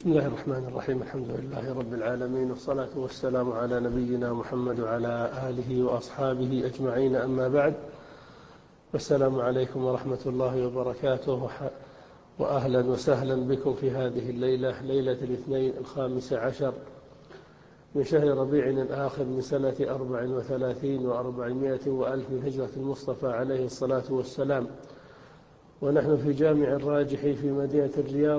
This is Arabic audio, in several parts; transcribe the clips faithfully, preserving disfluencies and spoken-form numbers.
بسم الله الرحمن الرحيم. الحمد لله رب العالمين، والصلاة والسلام على نبينا محمد وعلى آله وأصحابه أجمعين، أما بعد. والسلام عليكم ورحمة الله وبركاته، وأهلا وسهلا بكم في هذه الليلة، ليلة الاثنين الخامس عشر من شهر ربيع الآخر من سنة أربع وثلاثين وأربعمائة وألف من هجرة المصطفى عليه الصلاة والسلام، ونحن في جامع الراجح في مدينة الرياض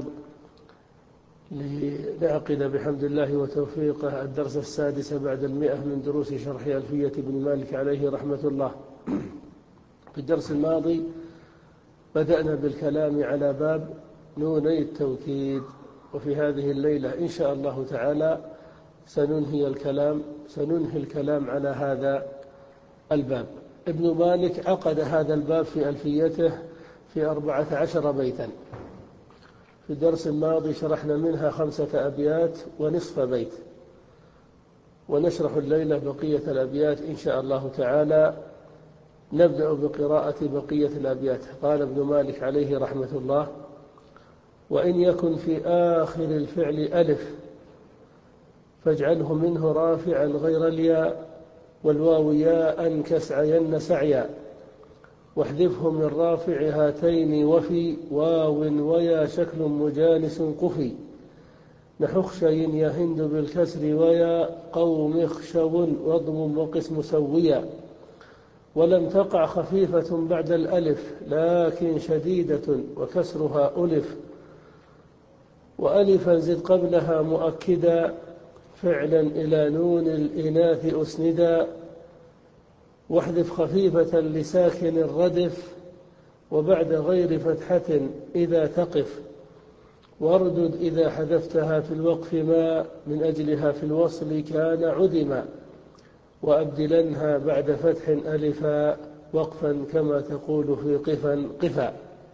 لنعقد بحمد الله وتوفيقه الدرس السادس بعد المئة من دروس شرح ألفية بن مالك عليه رحمة الله. في الدرس الماضي بدأنا بالكلام على باب نوني التوكيد، وفي هذه الليلة إن شاء الله تعالى سننهي الكلام سننهي الكلام على هذا الباب. ابن مالك عقد هذا الباب في ألفيته في أربعة عشر بيتا. في الدرس الماضي شرحنا منها خمسة أبيات ونصف بيت، ونشرح الليلة بقية الأبيات إن شاء الله تعالى. نبدأ بقراءة بقية الأبيات. قال ابن مالك عليه رحمة الله: وإن يكن في آخر الفعل ألف فاجعله منه رافعا غير الياء، والواو ياء كسعين سعيا، واحذفه من رافع هاتين وفي واو ويا شكل مجانس قفي، نحو خشي يهند بالكسر ويا قوم خشو واضم وقسم سويا، ولم تقع خفيفة بعد الألف لكن شديدة وكسرها ألف، وألفا زد قبلها مؤكدا فعلا إلى نون الإناث أسندا، واحذف خفيفة لساكن الردف وبعد غير فتحة إذا تقف، واردد إذا حذفتها في الوقف ما من أجلها في الوصل كان عدما، وأبدلنها بعد فتح ألفا وقفا كما تقول في قفا قفا.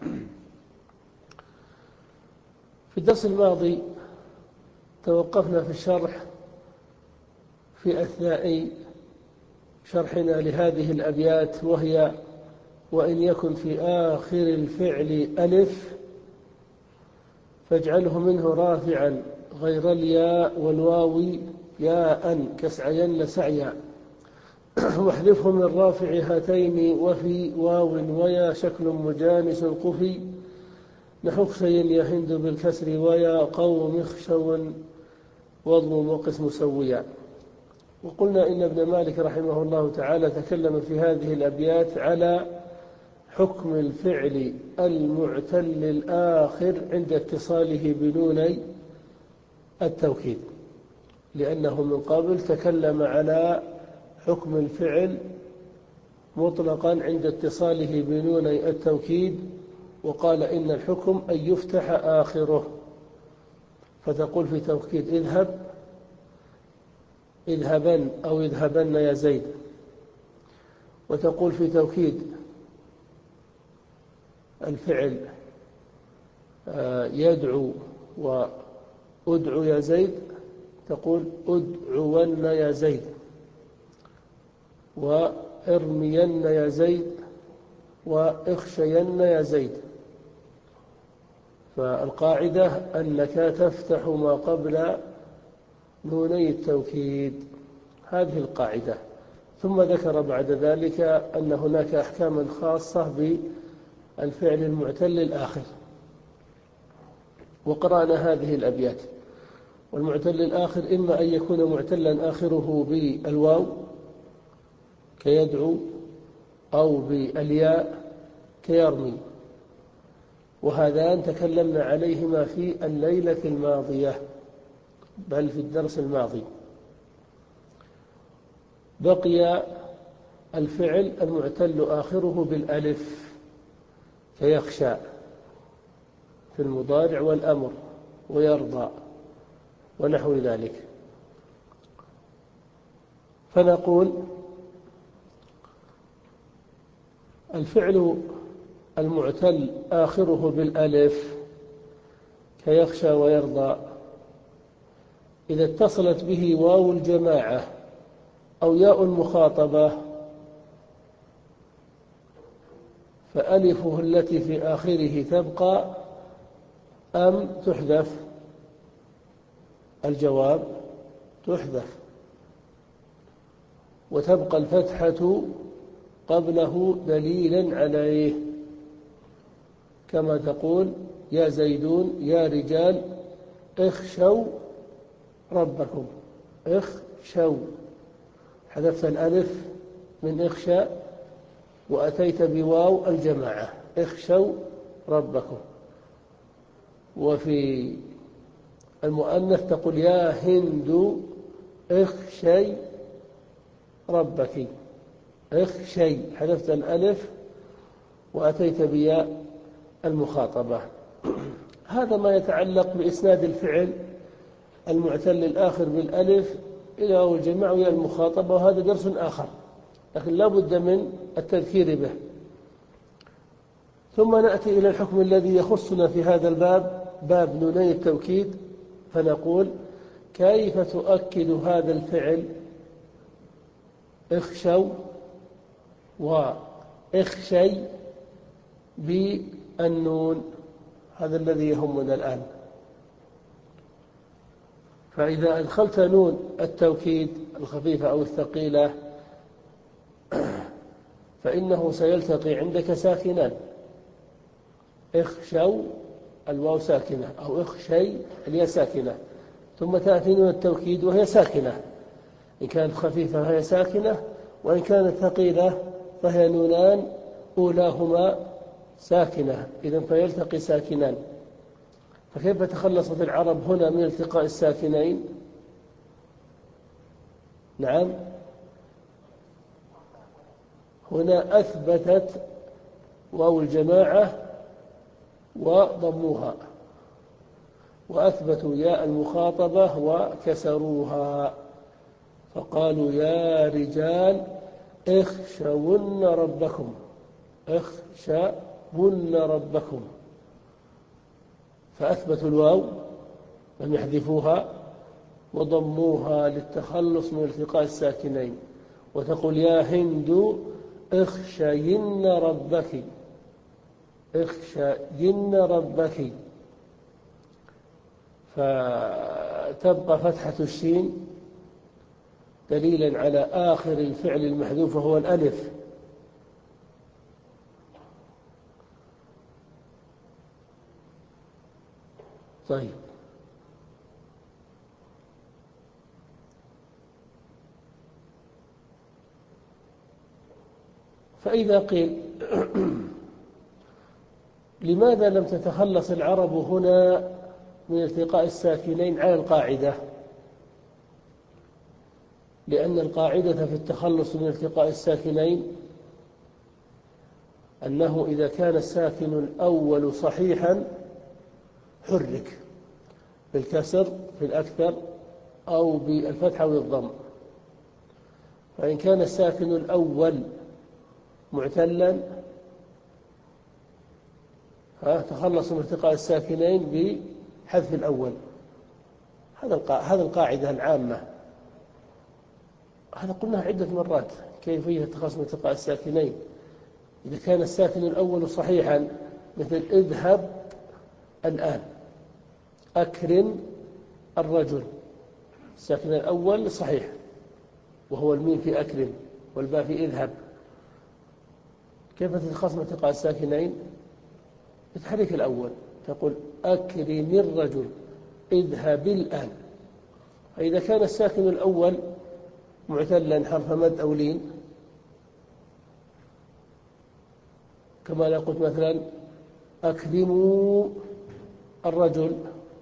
في الدرس الماضي توقفنا في الشرح في أثناء شرحنا لهذه الأبيات، وهي: وإن يكن في آخر الفعل ألف فاجعله منه رافعا غير الياء، والواو ياء كسعين سعيا، واحذفه من رافع هاتين وفي واو ويا شكل مجانس قفي، نحو خشي يهند بالكسر ويا قوم خشو واضم وقسم سويا. وقلنا إن ابن مالك رحمه الله تعالى تكلم في هذه الأبيات على حكم الفعل المعتل الآخر عند اتصاله بنوني التوكيد، لأنه من قبل تكلم على حكم الفعل مطلقا عند اتصاله بنوني التوكيد، وقال إن الحكم أن يفتح آخره، فتقول في توكيد اذهب اذهبن أو اذهبن يا زيد، وتقول في توكيد الفعل يدعو وأدعو يا زيد تقول أدعون يا زيد، وارمين يا زيد واخشين يا زيد. فالقاعدة أنك تفتح ما قبل نوني التوكيد، هذه القاعدة. ثم ذكر بعد ذلك أن هناك أحكاما خاصة بالفعل المعتل الآخر، وقرأنا هذه الأبيات. والمعتل الآخر إما أن يكون معتلا آخره بالواو كيدعو، أو بالياء كيرمي، وهذان تكلمنا عليهما في الليلة الماضية، بل في الدرس الماضي. بقي الفعل المعتل آخره بالألف كيخشى في المضارع والأمر ويرضى ونحو ذلك. فنقول الفعل المعتل آخره بالألف كيخشى ويرضى إذا اتصلت به واو الجماعة أو ياء المخاطبة فألفه التي في آخره تبقى أم تحذف؟ الجواب تحذف، وتبقى الفتحة قبله دليلا عليه، كما تقول يا زيدون يا رجال اخشوا ربكم. اخشوا، حذفت الألف من اخشى وأتيت بواو الجماعة، اخشوا ربكم. وفي المؤنث تقول يا هند اخشي ربك. اخشي، حذفت الألف وأتيت بياء المخاطبة. هذا ما يتعلق بإسناد الفعل المعتل الآخر بالألف إلى واو الجماعة وياء المخاطبة، وهذا درس آخر، لكن لا بد من التذكير به. ثم نأتي إلى الحكم الذي يخصنا في هذا الباب، باب نوني التوكيد، فنقول كيف تؤكد هذا الفعل اخشوا واخشي بالنون. هذا الذي يهمنا الآن. فإذا أدخلت نون التوكيد الخفيفة أو الثقيلة فإنه سيلتقي عندك ساكنان، اخشوا الواو ساكنة أو اخشي الياء ساكنة، ثم تأتي نون التوكيد وهي ساكنة، إن كانت خفيفة فهي ساكنة، وإن كانت ثقيلة فهي نونان أولاهما ساكنة، إذن فيلتقي ساكنان. فكيف تخلصت العرب هنا من التقاء الساكنين؟ نعم، هنا أثبتت واو الجماعة وضموها، وأثبتوا ياء المخاطبة وكسروها، فقالوا يا رجال اخشون ربكم. اخشون ربكم، فأثبتوا الواو لم يحذفوها وضموها للتخلص من التقاء الساكنين. وتقول يا هند اخشين ربك. اخشين ربك، فتبقى فتحة الشين دليلا على آخر الفعل المحذوف وهو الألف. طيب، فإذا قيل لماذا لم تتخلص العرب هنا من التقاء الساكنين على القاعدة؟ لأن القاعدة في التخلص من التقاء الساكنين أنه إذا كان الساكن الأول صحيحا حرك بالكسر في الأكثر أو بالفتحة والضم، فإن كان الساكن الأول معتلا تخلص من التقاء الساكنين بحذف الأول. هذا القاعدة العامة، هذا قلناها عدة مرات، كيفية التخلص من التقاء الساكنين. إذا كان الساكن الأول صحيحا مثل اذهب الآن، أكرم الرجل، الساكن الأول صحيح وهو الميم في أكرم والباء في اذهب، كيف تتخلص من التقاء الساكنين؟ بتحريك الأول، تقول أكرم الرجل اذهب الآن. فإذا كان الساكن الأول معتلا حرف مد أو لين، كما لو قلت مثلا أكرموا الرجل،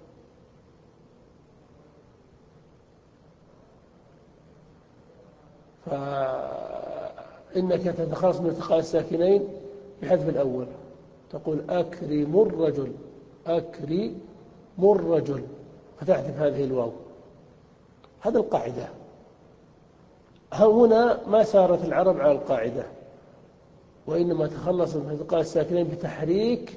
فإنك تتخلص من التقاء الساكنين بحذف الأول، تقول أكرم الرجل، أكرم الرجل، فتحذف هذه الواو. هذا القاعدة. هنا ما سارت العرب على القاعدة، وإنما تخلص من التقاء الساكنين بتحريك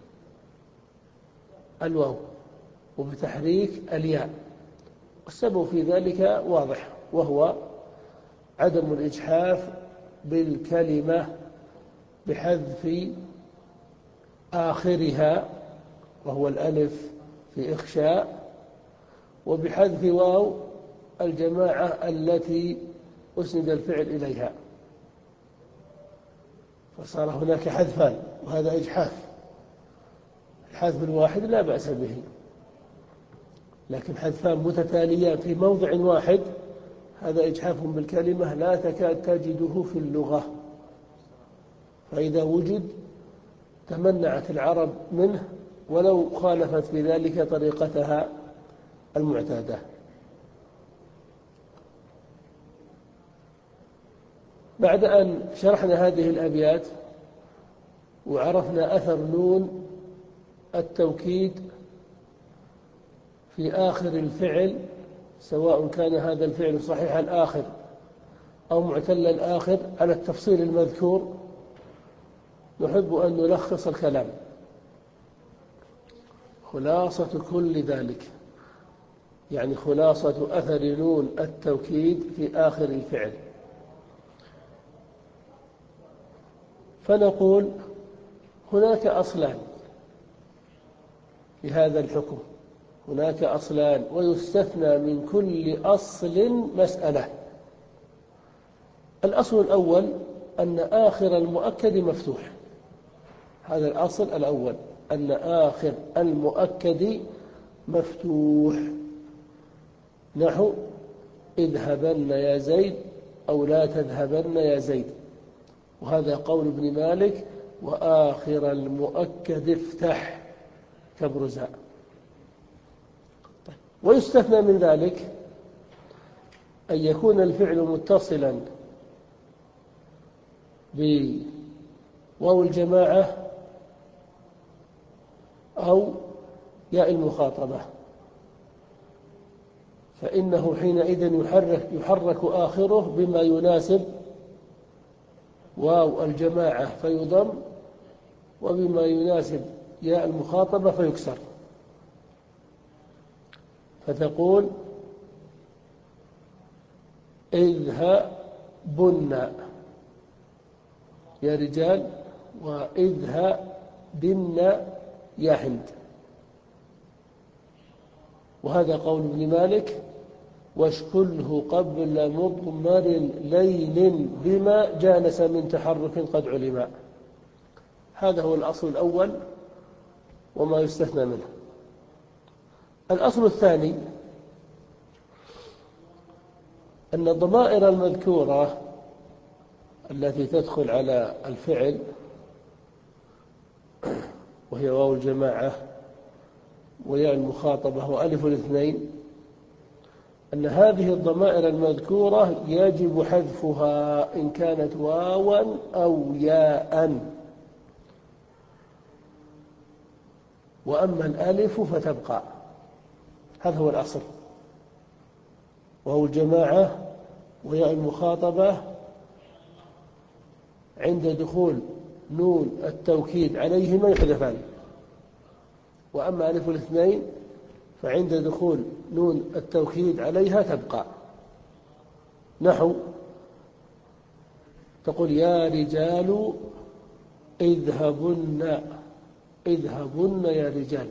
الواو وبتحريك الياء، والسبب في ذلك واضح، وهو عدم الإجحاف بالكلمة بحذف آخرها وهو الألف في إخشاء، وبحذف واو الجماعة التي أسند الفعل إليها، فصار هناك حذفان، وهذا إجحاف. الحذف الواحد لا بأس به، لكن حذفان متتاليان في موضع واحد هذا إجحاف بالكلمة لا تكاد تجده في اللغة، فإذا وجد تمنعت العرب منه ولو خالفت في ذلك طريقتها المعتادة. بعد أن شرحنا هذه الأبيات وعرفنا أثر نون التوكيد في آخر الفعل، سواء كان هذا الفعل صحيح الآخر أو معتل الآخر، على التفصيل المذكور، نحب أن نلخص الكلام. خلاصة كل ذلك، يعني خلاصة أثر نون التوكيد في آخر الفعل، فنقول هناك أصلان لهذا الحكم، هناك أصلان ويستثنى من كل أصل مسألة. الأصل الأول أن آخر المؤكد مفتوح، هذا الأصل الأول، أن آخر المؤكد مفتوح، نحو اذهبن يا زيد أو لا تذهبن يا زيد، وهذا قول ابن مالك وآخر المؤكد افتح كبرزاء. ويستثنى من ذلك أن يكون الفعل متصلا بواو الجماعة أو ياء المخاطبة، فإنه حينئذ يحرك, يحرك آخره بما يناسب واو الجماعة فيضم، وبما يناسب ياء المخاطبة فيكسر، فتقول اذهبن يا رجال واذهبن يا هند، وهذا قول ابن مالك واشكله قبل مضمر لين بما جانس من تحرك قد علم. هذا هو الأصل الأول وما يستثنى منه. الأصل الثاني أن الضمائر المذكورة التي تدخل على الفعل وهي واو الجماعة وياء المخاطبة وألف الاثنين، أن هذه الضمائر المذكورة يجب حذفها إن كانت واوا أو ياء، وأما الألف فتبقى. هذا هو الأصل، واو الجماعة وياء المخاطبة عند دخول نون التوكيد عليهما يحذفان، وأما ألف الاثنين فعند دخول نون التوكيد عليها تبقى، نحو تقول يا رجال اذهبن، اذهبن يا رجال،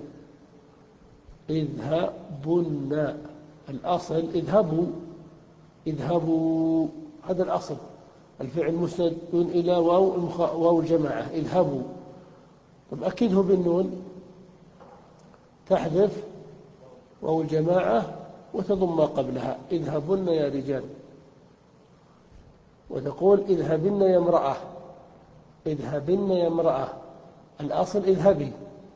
اذهبن، الأصل اذهبوا، اذهبوا، هذا الأصل، الفعل مسند إلى واو واو الجماعة اذهبوا. طب أكده بالنون، تحذف واو الجماعة وتضم ما قبلها، اذهبن يا رجال، وتقول اذهبن يا امرأة، اذهبن يا امرأة، الأصل اذهبي،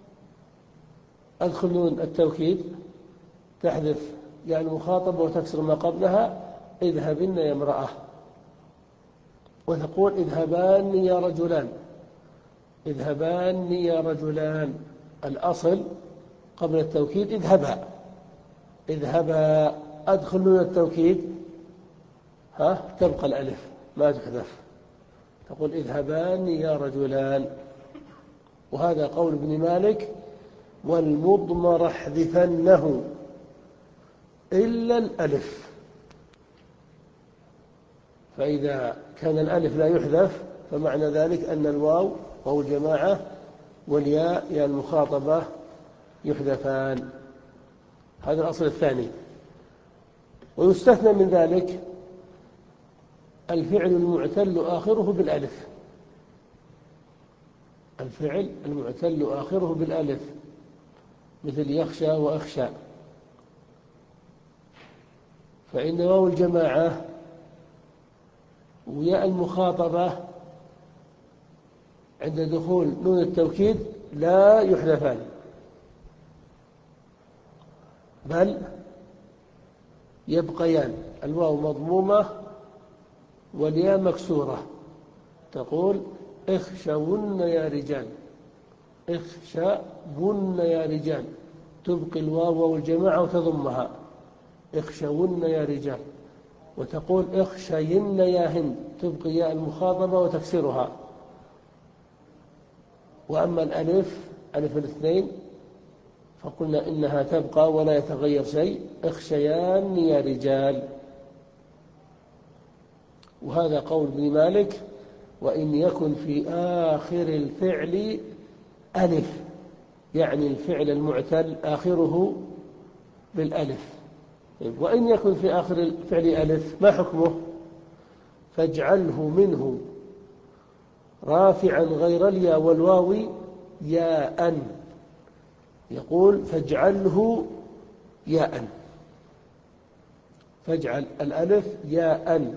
أدخل نون التوكيد تحذف يعني المخاطبة وتكسر ما قبلها، اذهبن يا امرأة، وتقول اذهبان يا رجلان، اذهبان يا رجلان، الأصل قبل التوكيد اذهبا، اذهبا، أدخل نون التوكيد ها تبقى الألف ما تحذف، تقول اذهبان يا رجلان. وهذا قول ابن مالك والمضمر احذفنه إلا الألف، فإذا كان الألف لا يحذف فمعنى ذلك أن الواو واو الجماعة والياء يا المخاطبة يحذفان. هذا الأصل الثاني. ويستثنى من ذلك الفعل المعتل آخره بالألف، الفعل المعتل آخره بالألف مثل يخشى وأخشى، فإن واو الجماعة وياء المخاطبة عند دخول نون التوكيد لا يحذفان، بل يبقيان، الواو مضمومة والياء مكسورة، تقول اخشون يا رجال، اخشون يا رجال، تبقي الواو والجماعة وتضمها، اخشون يا رجال، وتقول اخشين يا هند، تبقي ياء المخاطبة وتكسرها. وأما الألف ألف الاثنين فقلنا إنها تبقى ولا يتغير شيء، اخشيان يا رجال. وهذا قول ابن مالك: وإن يكن في آخر الفعل ألف، يعني الفعل المعتل آخره بالألف. وإن يكن في آخر الفعل ألف ما حكمه؟ فاجعله منه رافعا غير الياء والواو ياء، يقول فاجعله ياء، فاجعل الألف ياء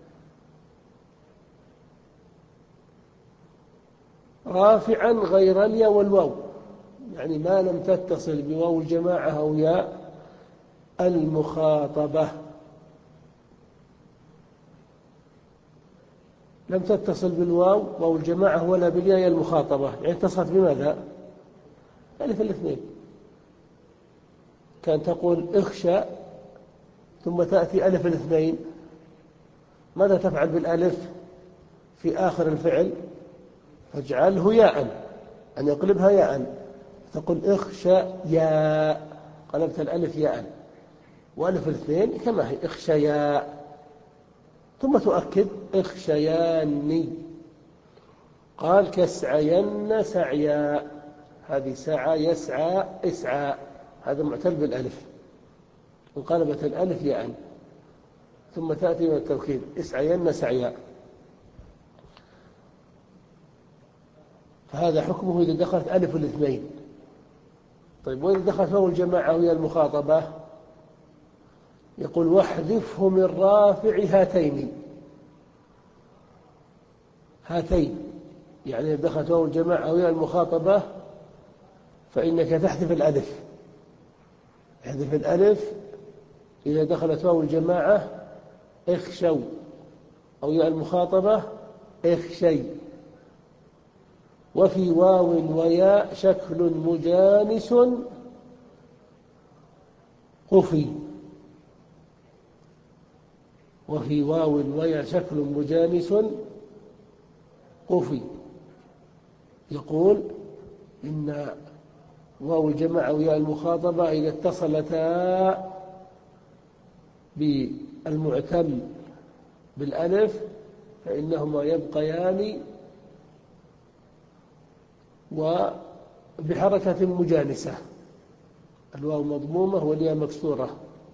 رافعا غير الياء والواو، يعني ما لم تتصل بواو الجماعة أو ياء المخاطبة، لم تتصل بالواو واو الجماعة ولا بالياء المخاطبة، يعني اتصلت بماذا؟ ألف الاثنين. كان تقول اخشى ثم تأتي ألف الاثنين، ماذا تفعل بالألف في آخر الفعل؟ فاجعله ياء، أن يقلبها ياء، تقول اخشى ياء، قلبت الألف ياء، وألف الاثنين كما هي اخشيا، ثم تؤكد اخشياني. قال كسعين سعيا، هذه سعى يسعى اسعى، هذا معتل بالألف، انقلبت الألف ياء، ثم تأتي من التوكيد اسعين سعيا. فهذا حكمه إذا دخلت ألف الاثنين. طيب وإذا دخلت واو الجماعة وهي المخاطبة، يقول واحذفه من رافع هاتين، هاتين يعني إذا دخلت واو الجماعة وهي المخاطبة فإنك تحذف الألف، احذف الألف إذا دخلت واو الجماعة اخشوا، أو ياء المخاطبة اخشي. وفي واو وياء شكل مجانس قفي، وفي واو وياء شكل مجانس قفي، يقول إن واو الجماعة وياء المخاطبة إذا اتصلتا بالمعتل بالألف فإنهما يبقيان وبحركة مجانسة، الواو مضمومة والياء مكسورة.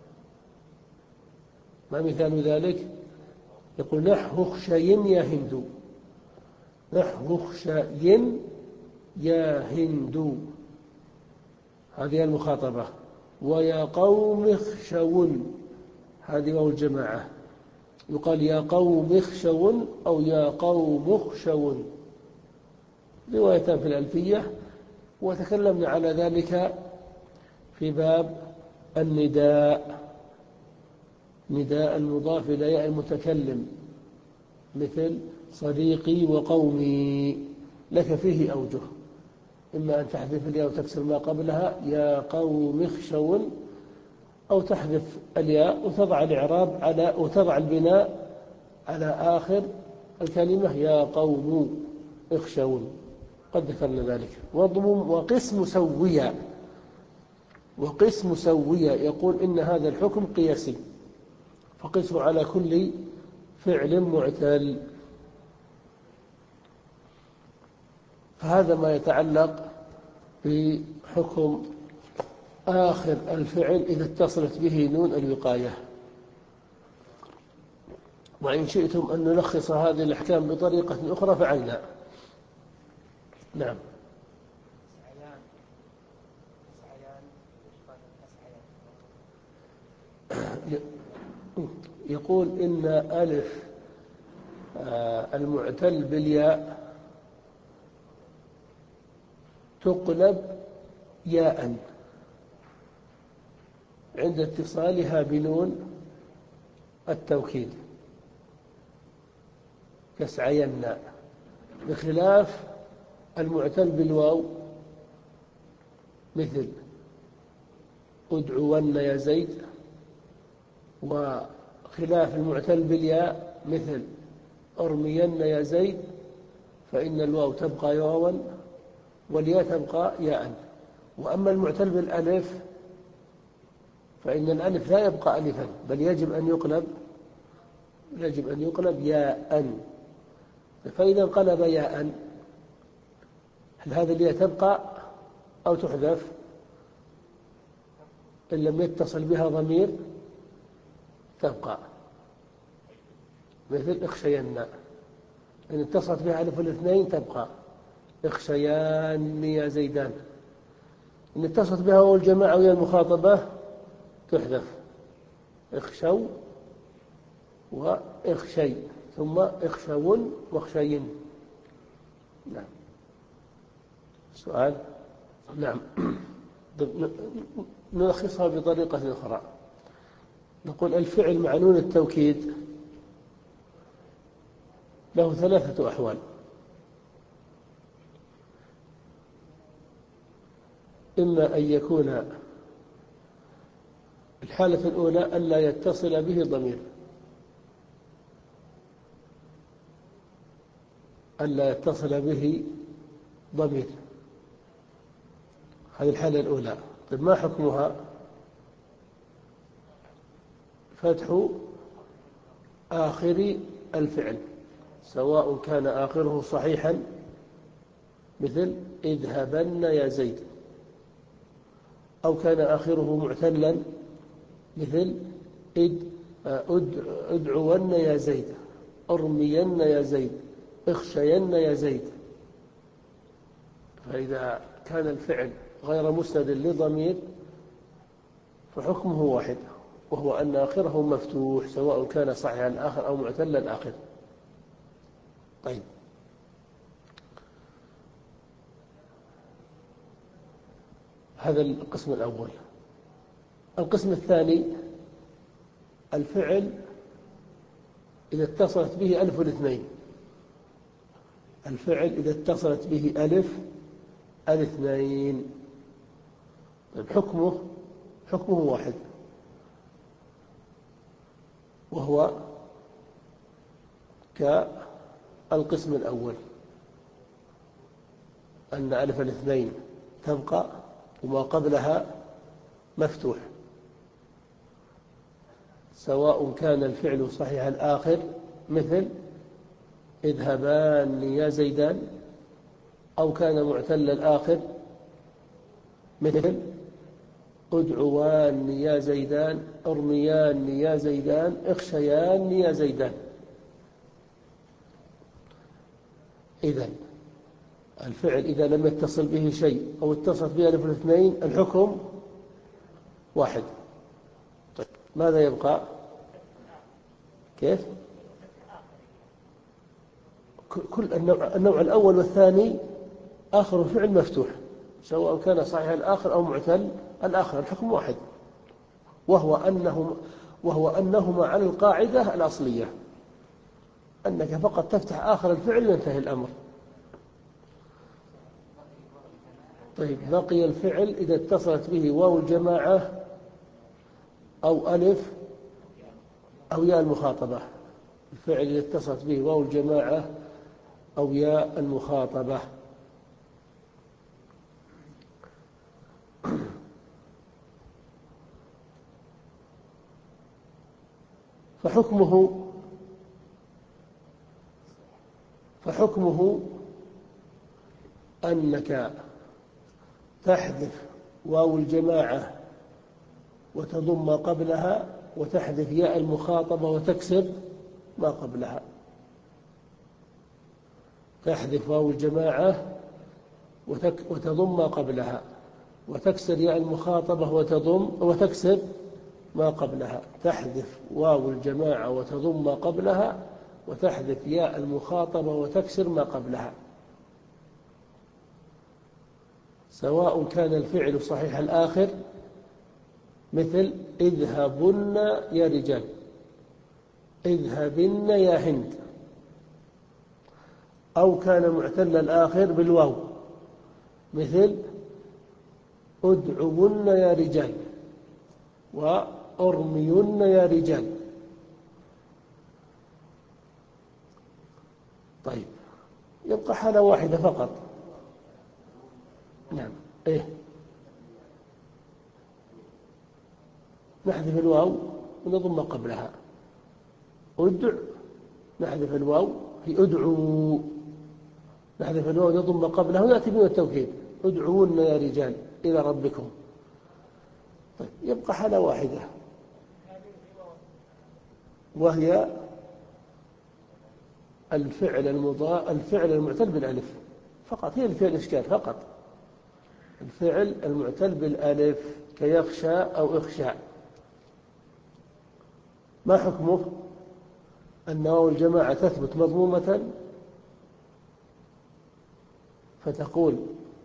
ما مثال ذلك؟ يقول نحو اخشين يا هند، نحو اخشين يا هند، هذه المخاطبة. ويا قوم اخشون، هذه واو الجماعة، يقال يا قوم اخشون أو يا قوم اخشون، روايتان في الألفية، وتكلمنا على ذلك في باب النداء، نداء المضاف إلى ياء المتكلم، مثل صديقي وقومي، لك فيه أوجه، إما أن تحذف الياء وتكسر ما قبلها يا قوم اخشون، أو تحذف الياء وتضع الإعراب على وتضع البناء على آخر الكلمة يا قوم اخشون، قد ذكرنا ذلك. وضمم وقسم سوية، وقسم سوية يقول إن هذا الحكم قياسي، فقسه على كل فعل معتل. فهذا ما يتعلق بحكم آخر الفعل إذا اتصلت به نون الوقاية. وإن شئتم أن نلخص هذه الأحكام بطريقة أخرى فعلنا. نعم. يقول إن ألف المعتل بالياء تقلب ياء عند اتصالها بنون التوكيد كسعينا، بخلاف المعتل بالواو مثل ادعون يا زيد، وخلاف المعتل بالياء مثل ارمين يا زيد، فإن الواو تبقى واوا والياء تبقى ياء. وأما المعتل بالألف فإن الألف لا يبقى ألفا، بل يجب أن يقلب يجب أن يقلب ياء. فإذا انقلب ياء هل هذا الياء تبقى أو تحذف؟ إن لم يتصل بها ضمير تبقى، مثل اخشينا، إن اتصلت بها ألف الاثنين تبقى اخشيان يا زيدان. إن اتصلت بها واو الجماعة ويا المخاطبة تحذف اخشوا واخشي، ثم اخشون واخشين. نعم. سؤال؟ نعم. نلخصها بطريقة أخرى، نقول الفعل مع نون التوكيد له ثلاثة أحوال: إما أن يكون الحالة الأولى ألا يتصل به ضمير، ألا يتصل به ضمير، هذه الحالة الأولى. طيب ما حكمها؟ فتح آخر الفعل سواء كان آخره صحيحا مثل اذهبن يا زيد، أو كان آخره معتلا مثل ادعون يا زيد، ارمين يا زيد، اخشين يا زيد. فإذا كان الفعل غير مسند لضمير فحكمه واحد، وهو أن آخره مفتوح سواء كان صحيحا الآخر أو معتلا الآخر. طيب، هذا القسم الأول. القسم الثاني: الفعل إذا اتصلت به ألف الاثنين، الفعل إذا اتصلت به ألف الاثنين حكمه حكمه واحد، وهو كالقسم الأول، أن ألف الاثنين تبقى وما قبلها مفتوح سواء كان الفعل صحيح الآخر مثل اذهبان يا زيدان، أو كان معتل الآخر مثل ادعوان يا زيدان، ارميان يا زيدان، اخشيان يا زيدان. إذن الفعل إذا لم يتصل به شيء أو اتصلت به ألف الاثنين الحكم واحد. طيب، ماذا يبقى؟ كيف؟ كل النوع, النوع الأول والثاني آخر الفعل مفتوح سواء كان صحيح الآخر أو معتل الآخر، الحكم واحد، وهو أنهم وهو أنهما على القاعدة الأصلية أنك فقط تفتح آخر الفعل وينتهي الأمر. طيب، بقي الفعل إذا اتصلت به واو الجماعة أو ألف أو ياء المخاطبة. الفعل إذا اتصلت به واو الجماعة أو ياء المخاطبة فحكمه فحكمه أنك تحذف واو الجماعة وتضم قبلها وتحذف ياء المخاطبة وتكسر ما قبلها، تحذف واو الجماعة وتضم ما قبلها، وتكسر ياء المخاطبة وتضم وتكسر ما قبلها. تحذف واو الجماعة وتضم ما قبلها، وتحذف ياء المخاطبة وتكسر ما قبلها، سواء كان الفعل صحيح الآخر مثل اذهبن يا رجال، اذهبن يا هند، أو كان معتل الآخر بالواو مثل ادعون يا رجال وأرمين يا رجال. طيب، يبقى حالة واحدة فقط. نعم، إيه، نحذف الواو ونضم ما قبلها. ادع، نحذف الواو في ادعوا، نحذف الواو ونضم ما قبلها ونأتي من التوكيد ادعون يا رجال إلى ربكم. طيب، يبقى حالة واحدة وهي الفعل المضاء الفعل المعتل بالألف فقط، هي الفعل الإشكال فقط، الفعل المعتل بالألف كيخشى أو إخشى. ما حكمه؟ أن واو الجماعة تثبت مضمومة فتقول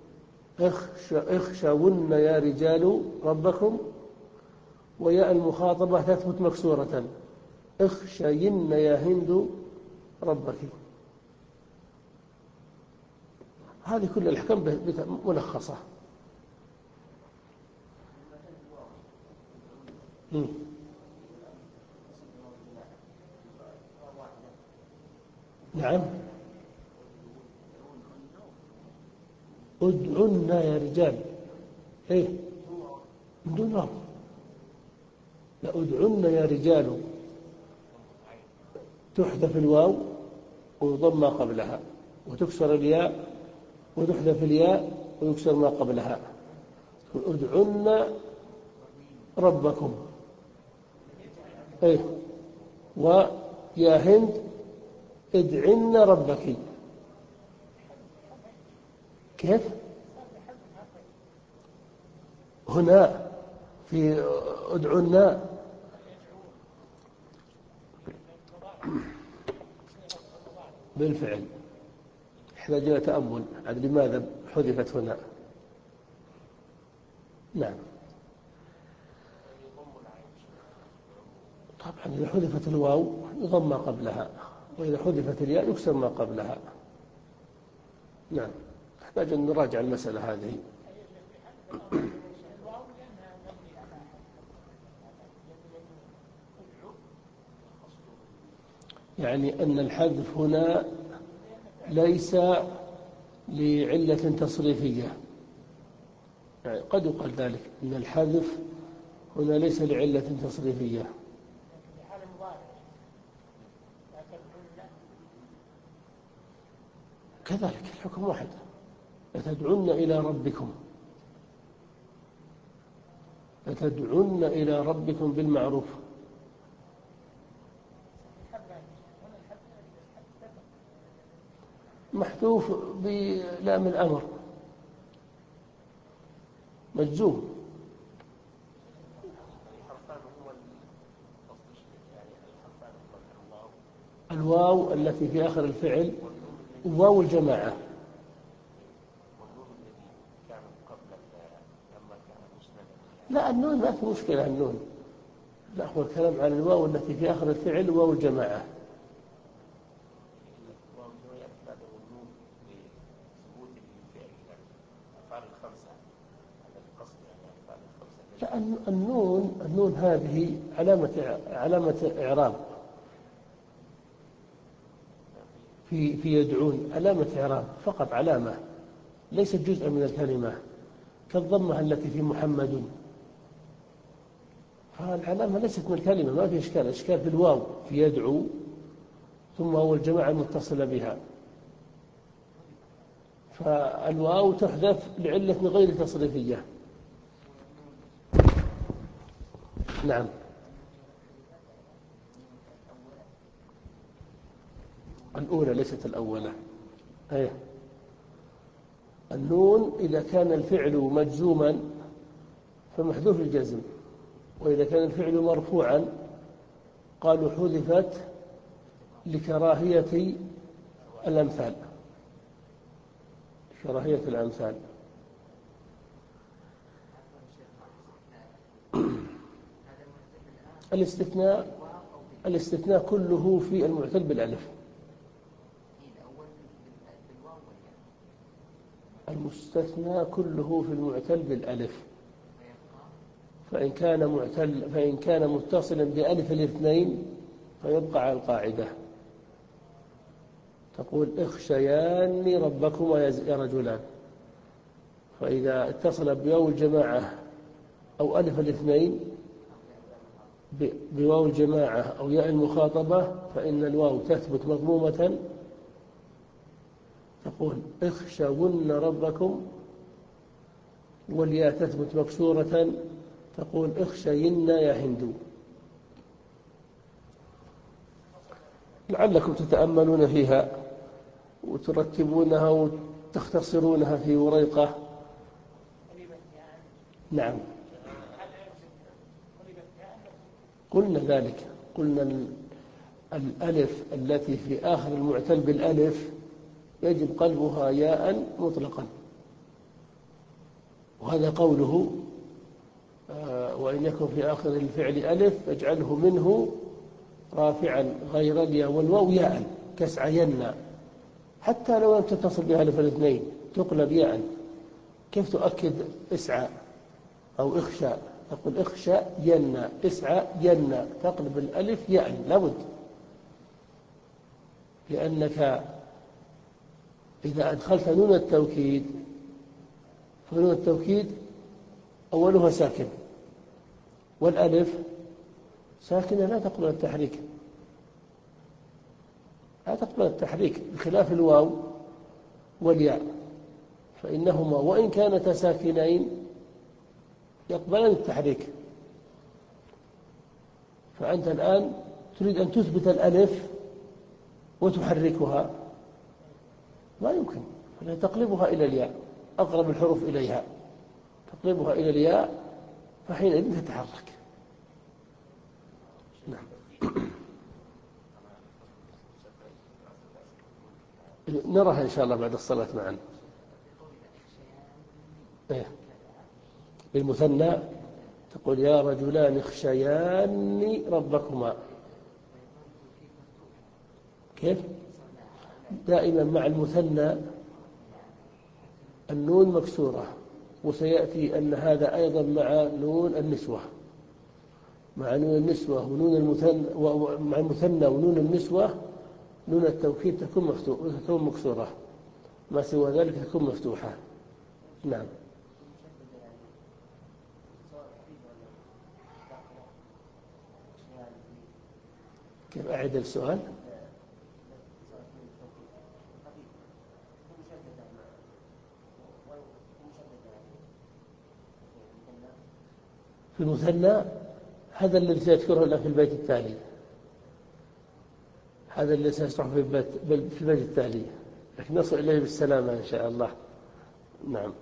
اخشون يا رجال ربكم، وياء المخاطبة تثبت مكسورة اخشين يا هند ربك. هذه كل الأحكام ملخصة. نعم، ادعونا يا رجال، ايه من دون واو، لا ادعونا يا رجال تحذف الواو ويضم ما قبلها، وتكسر الياء وتحذف الياء ويكسر ما قبلها. ادعونا ربكم، ايه، ويا هند ادعن ربك. كيف؟ هنا في ادعونا بالفعل يحتاج إلى تأمل عن لماذا حذفت هنا. نعم، طبعا إذا حذفت الواو يضم ما قبلها، وإذا حذفت الياء يكسر ما قبلها. نعم، نحتاج أن نراجع المسألة هذه. يعني أن الحذف هنا ليس لعلة تصريفية، يعني قد يقال ذلك أن الحذف هنا ليس لعلة تصريفية. كذلك الحكم واحد، لتدعون إلى ربكم، لتدعون إلى ربكم بالمعروف. محذوف بلام الأمر مجزوم. الواو التي في آخر الفعل واو الجماعة. لا، النون ما في مشكلة، النون لا، هو الكلام عن الواو التي في آخر الفعل واو الجماعة. لا، النون النون هذه علامة علامة إعراب في في يدعون، علامة إعراب فقط، علامة ليست جزءا من الكلمة، كالضمة التي في محمد، فالعلامة ليست من الكلمة، ما في إشكال. إشكال في الواو في يدعو ثم هو الجماعة المتصلة بها، فالواو تحذف لعلة غير تصريفية. نعم، الأولى ليست الأولى. أيه. النون إذا كان الفعل مجزوما فمحذوف الجزم، وإذا كان الفعل مرفوعا قالوا حذفت لكراهية الأمثال، كراهية الأمثال. الاستثناء الاستثناء كله في المعتل بالألف. المستثنى كله في المعتل بالألف، فإن كان معتل فإن كان متصلا بألف الاثنين فيبقى على القاعدة. تقول اخشيان ربكما يا رجلان، فإذا اتصل بواو الجماعة أو ألف الاثنين بواو الجماعة أو ياء المخاطبة فإن الواو تثبت مضمومة، تقول اخشون ربكم، والياء تثبت مكسورة تقول اخشين يا هند. لعلكم تتأملون فيها وترتبونها وتختصرونها في وريقة. نعم، قلنا ذلك، قلنا الألف التي في آخر المعتل بالألف يجب قلبها ياء مطلقا، وهذا قوله آه وإن يكن في آخر الفعل ألف فاجعله منه رافعا غير الياء والواو ياء كاسعين، حتى لو لم تتصل بها ألف الاثنين تقلب ياء. كيف تؤكد اسعى أو اخشى؟ تقول اخشى ين، اسعى ين، تقلب الألف ياء لابد، لأنك إذا أدخلت نون التوكيد فنون التوكيد أولها ساكن، والألف ساكنة لا تقبل التحريك، لا تقبل التحريك بخلاف الواو والياء، فإنهما وإن كانتا ساكنين يقبلان التحريك. فأنت الآن تريد أن تثبت الألف وتحركها، ما يمكن، تقلبها إلى الياء، أقرب الحروف إليها تقلبها إلى الياء، فحينئذ تتحرك. نعم. نراها إن شاء الله بعد الصلاة معا. إيه. بالمثنى تقول يا رجلان اخشيان ربكما. كيف؟ دائما مع المثنى النون مكسورة، وسيأتي أن هذا أيضا مع نون النسوة، مع نون النسوة ونون المثنى، مع المثنى ونون النسوة نون التوكيد تكون مفتوحة تكون مكسورة، ما سوى ذلك تكون مفتوحة. نعم. كيف؟ أعد السؤال. في المثنى هذا الذي سيذكره لنا في البيت التالي، هذا الذي سيشرح في البيت, في البيت التالي، لكن نصل إليه بالسلامة إن شاء الله. نعم.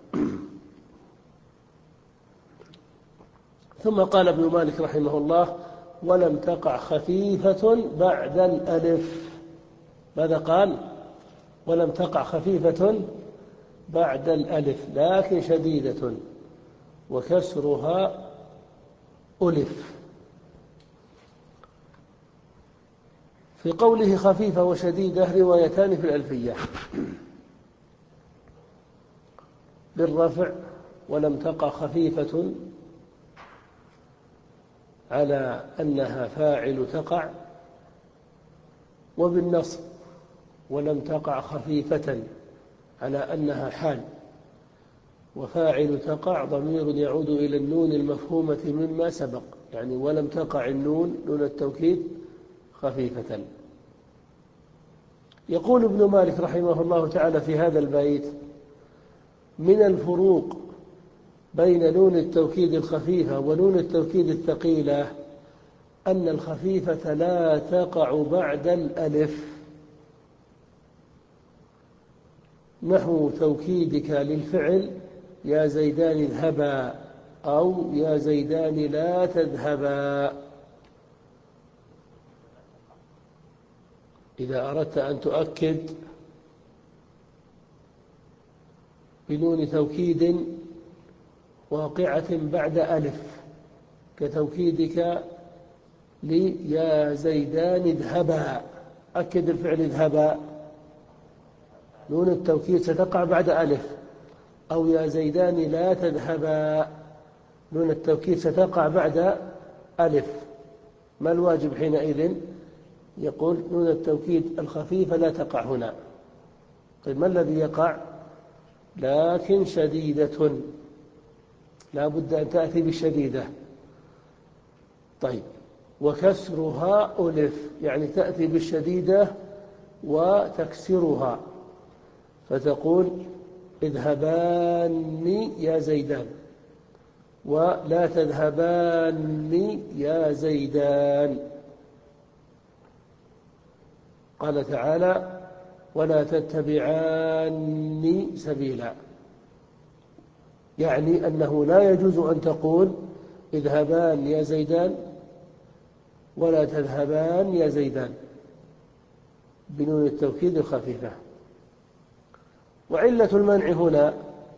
ثم قال ابن مالك رحمه الله ولم تقع خفيفة بعد الألف. ماذا قال؟ ولم تقع خفيفة بعد الألف لكن شديدة وكسرها ألف. في قوله خفيفة وشديدة روايتان في الألفية، بالرفع ولم تقع خفيفة على أنها فاعل تقع، وبالنصب ولم تقع خفيفة على أنها حال، وفاعل تقع ضمير يعود إلى النون المفهومة مما سبق، يعني ولم تقع النون نون التوكيد خفيفة. يقول ابن مالك رحمه الله تعالى في هذا البيت من الفروق بين نون التوكيد الخفيفة ونون التوكيد الثقيلة أن الخفيفة لا تقع بعد الألف، نحو توكيدك للفعل يا زيدان اذهبا أو يا زيدان لا تذهبا. إذا أردت أن تؤكد بنون توكيد واقعة بعد ألف كتوكيدك لي يا زيدان اذهبا، أكد الفعل اذهبا، نون التوكيد ستقع بعد ألف. أو يا زيدان لا تذهبا، نون التوكيد ستقع بعد ألف. ما الواجب حينئذ؟ يقول نون التوكيد الخفيفة لا تقع هنا. طيب ما الذي يقع؟ لكن شديدة، لا بد أن تأتي بالشديدة. طيب وكسرها ألف، يعني تأتي بالشديدة وتكسرها، فتقول اذهبان يا زيدان ولا تذهبان يا زيدان. قال تعالى ولا تتبعان سبيلا، يعني أنه لا يجوز أن تقول اذهبان يا زيدان ولا تذهبان يا زيدان بنون التوكيد الخفيفة. وعلة المنع هنا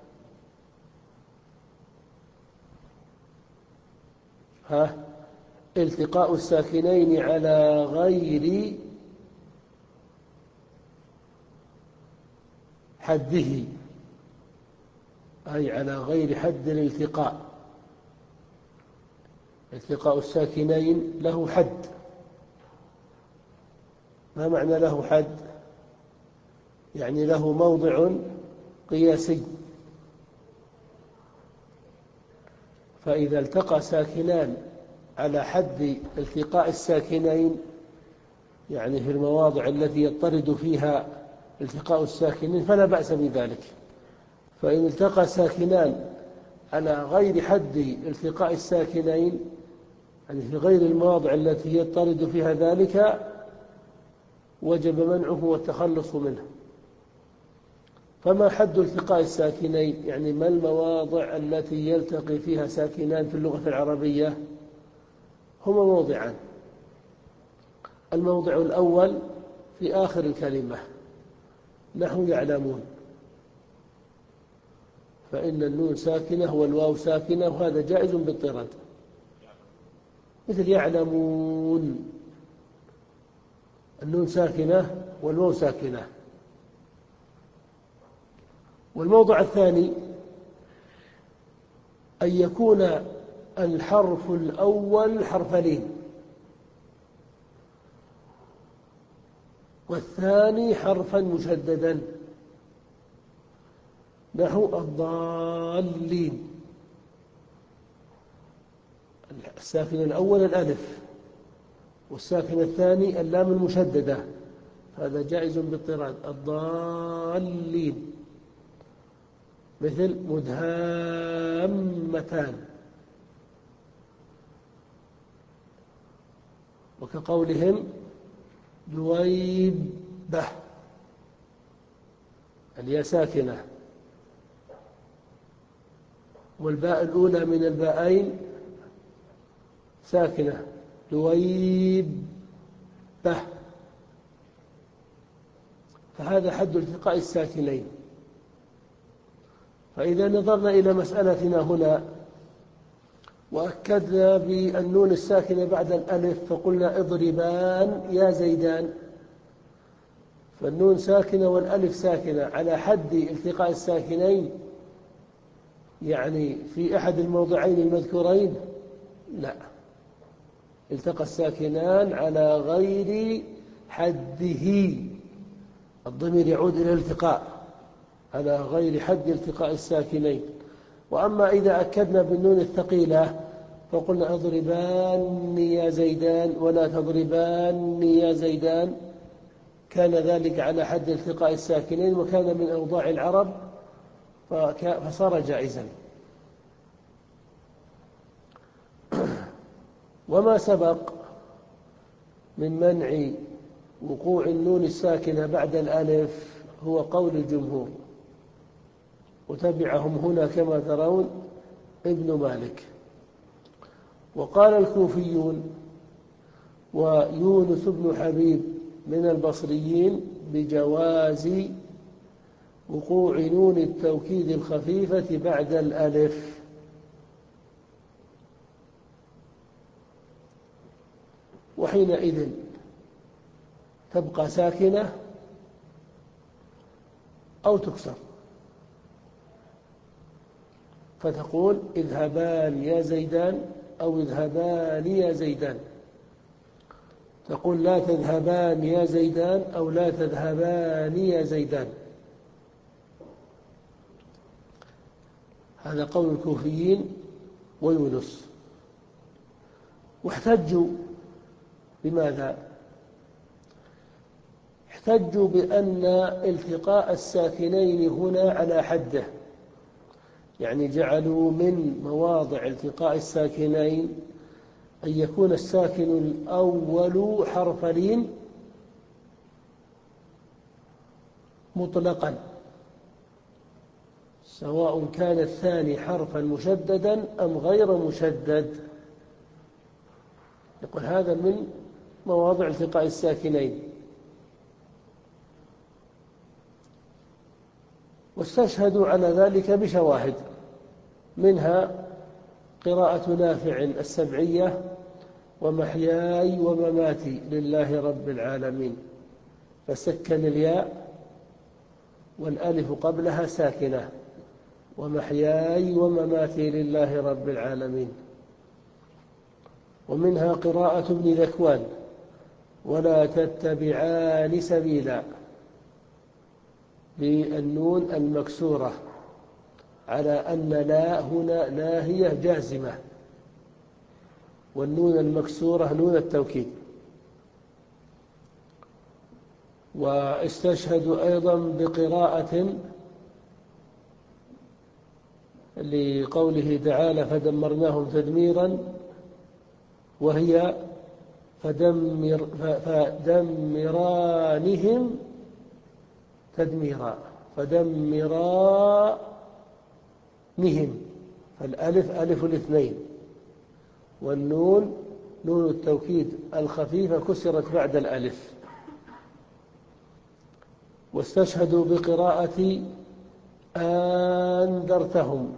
ها التقاء الساكنين على غير حده، أي على غير حد الالتقاء. التقاء الساكنين له حد. ما معنى له حد؟ يعني له موضع قياسي. فإذا التقى ساكنان على حد التقاء الساكنين، يعني في المواضع التي يضطرد فيها التقاء الساكنين، فلا بأس بذلك. فإن التقى ساكنان على غير حد التقاء الساكنين، يعني في غير المواضع التي يضطرد فيها ذلك، وجب منعه والتخلص منه. فما حد التقاء الساكنين؟ يعني ما المواضع التي يلتقي فيها ساكنان في اللغة العربية؟ هما موضعان. الموضع الأول في آخر الكلمة نحو يعلمون، فإن النون ساكنة والواو ساكنة، وهذا جائز باضطراد، مثل يعلمون النون ساكنة والواو ساكنة. والموضع الثاني أن يكون الحرف الأول حرف لين والثاني حرفا مشددا، نحو الضالين. الساكن الأول الألف، والساكن الثاني اللام المشددة، هذا جائز باضطراد، الضالين. مثل مدهامتان، وكقولهم دويبة، الياء ساكنة، والباء الأولى من الباءين ساكنة، دويبة. فهذا حد التقاء الساكنين. فإذا نظرنا إلى مسألتنا هنا وأكدنا بالنون الساكنة بعد الألف، فقلنا اضربان يا زيدان، فالنون ساكنة والألف ساكنة على حد التقاء الساكنين، يعني في أحد الموضعين المذكورين لا، التقى الساكنان على غير حده، الضمير يعود إلى الالتقاء على غير حد التقاء الساكنين. وأما إذا أكدنا بالنون الثقيلة فقلنا اضربان يا زيدان ولا تضربان يا زيدان، كان ذلك على حد التقاء الساكنين، وكان من أوضاع العرب فصار جائزا. وما سبق من منع وقوع النون الساكنة بعد الألف هو قول الجمهور، وتبعهم هنا كما ترون ابن مالك. وقال الكوفيون ويونس بن حبيب من البصريين بجواز وقوع نون التوكيد الخفيفة بعد الألف، وحينئذ تبقى ساكنة أو تكسر، فتقول اذهبان يا زيدان أو اذهبان يا زيدان. تقول لا تذهبان يا زيدان أو لا تذهبان يا زيدان. هذا قول الكوفيين ويونس. واحتجوا بماذا؟ احتجوا بأن التقاء الساكنين هنا على حده، يعني جعلوا من مواضع التقاء الساكنين أن يكون الساكن الأول حرف لين مطلقا، سواء كان الثاني حرفا مشددا أم غير مشدد. يقول هذا من مواضع التقاء الساكنين. واستشهدوا على ذلك بشواهد، منها قراءة نافع السبعية ومحياي ومماتي لله رب العالمين، فسكن الياء والألف قبلها ساكنة، ومحياي ومماتي لله رب العالمين. ومنها قراءة ابن ذكوان ولا تتبعان سبيلا بالنون المكسورة، على أن لا هنا لا هي جازمة، والنون المكسورة نون التوكيد. واستشهدوا أيضا بقراءة لقوله تعالى فدمرناهم تدميرا، وهي فدمر فدمرانهم تدميرا، فدمرانهم، فالألف ألف الاثنين والنون نون التوكيد الخفيفة كسرت بعد الألف. واستشهدوا بقراءة أنذرتهم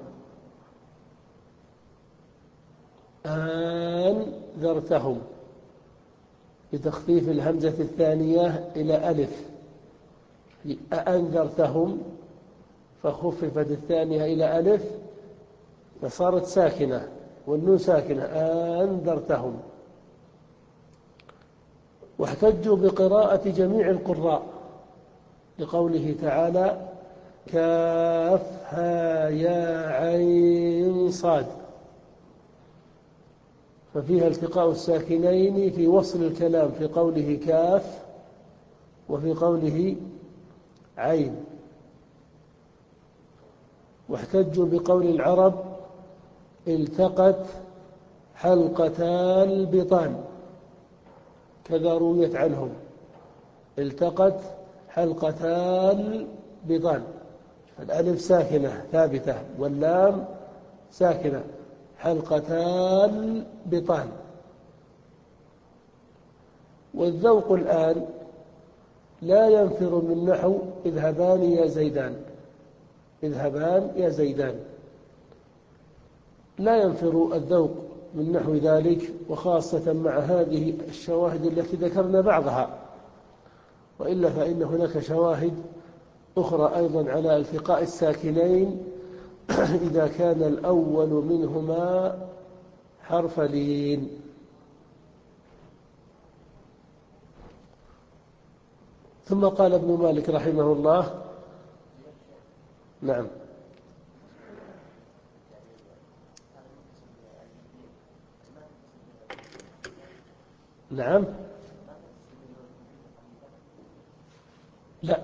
أنذرتهم بتخفيف الهمزة الثانية إلى ألف، أنذرتهم فخففت الثانية إلى ألف فصارت ساكنة والنون ساكنة أنذرتهم. واحتجوا بقراءة جميع القراء لقوله تعالى كافها يا عين صاد، ففيها التقاء الساكنين في وصل الكلام في قوله كاف وفي قوله عين. واحتجوا بقول العرب التقت حلقتا البطان، كذا رويت عنهم التقت حلقتا البطان، الألف ساكنة ثابتة واللام ساكنة، حلقتا البطان. والذوق الآن لا ينفر من نحو اذهبان يا زيدان، اذهبان يا زيدان، لا ينفر الذوق من نحو ذلك، وخاصة مع هذه الشواهد التي ذكرنا بعضها، وإلا فإن هناك شواهد أخرى أيضا على التقاء الساكنين إذا كان الأول منهما حرف لين. ثم قال ابن مالك رحمه الله نعم نعم لا،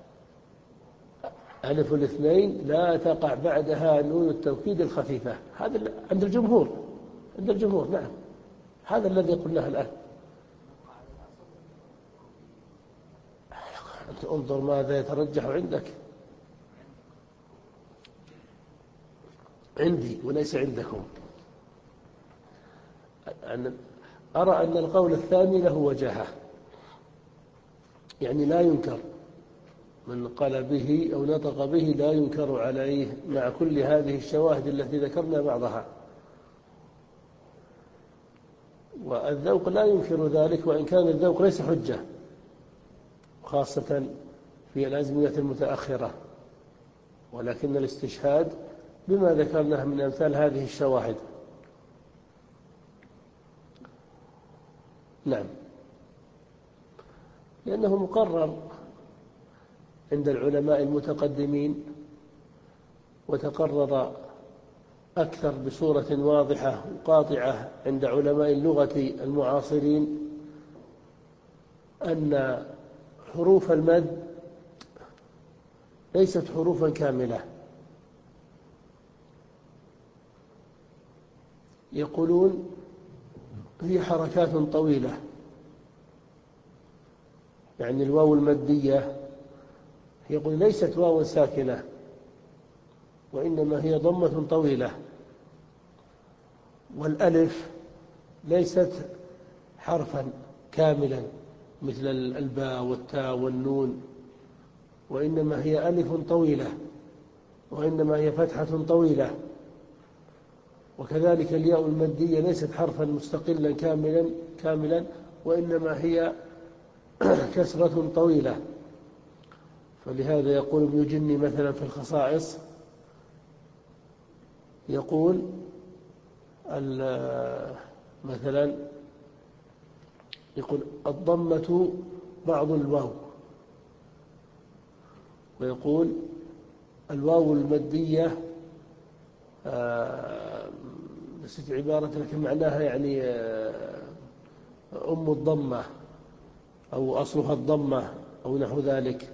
ألف الاثنين لا تقع بعدها نون التوكيد الخفيفة، هذا عند الجمهور، عند الجمهور نعم، هذا الذي قلناه الآن. أنت انظر ماذا يترجح عندك. عندي وليس عندكم. أرى أن القول الثاني له وجاهة، يعني لا ينكر، من قال به أو نطق به لا ينكر عليه مع كل هذه الشواهد التي ذكرنا بعضها. والذوق لا ينكر ذلك، وإن كان الذوق ليس حجة، خاصة في الأزمنة المتأخرة، ولكن الاستشهاد بما ذكرناه من أمثال هذه الشواهد. نعم، لأنه مقرر عند العلماء المتقدمين، وتقرر أكثر بصورة واضحة وقاطعة عند علماء اللغة المعاصرين أن حروف المد ليست حروفا كاملة. يقولون هي حركات طويلة، يعني الواو المادية يقول ليست واو ساكنة، وإنما هي ضمة طويلة. والألف ليست حرفا كاملا مثل الباء والتاء والنون، وإنما هي ألف طويلة، وإنما هي فتحة طويلة. وكذلك الياء المادية ليست حرفا مستقلا كاملا كاملا وإنما هي كسرة طويلة. فلهذا يقول ابن جني مثلا في الخصائص، يقول مثلا يقول الضمة بعض الواو، ويقول الواو المادية نسيت عبارة لكن معناها يعني أم الضمة أو أصلها الضمة أو نحو ذلك.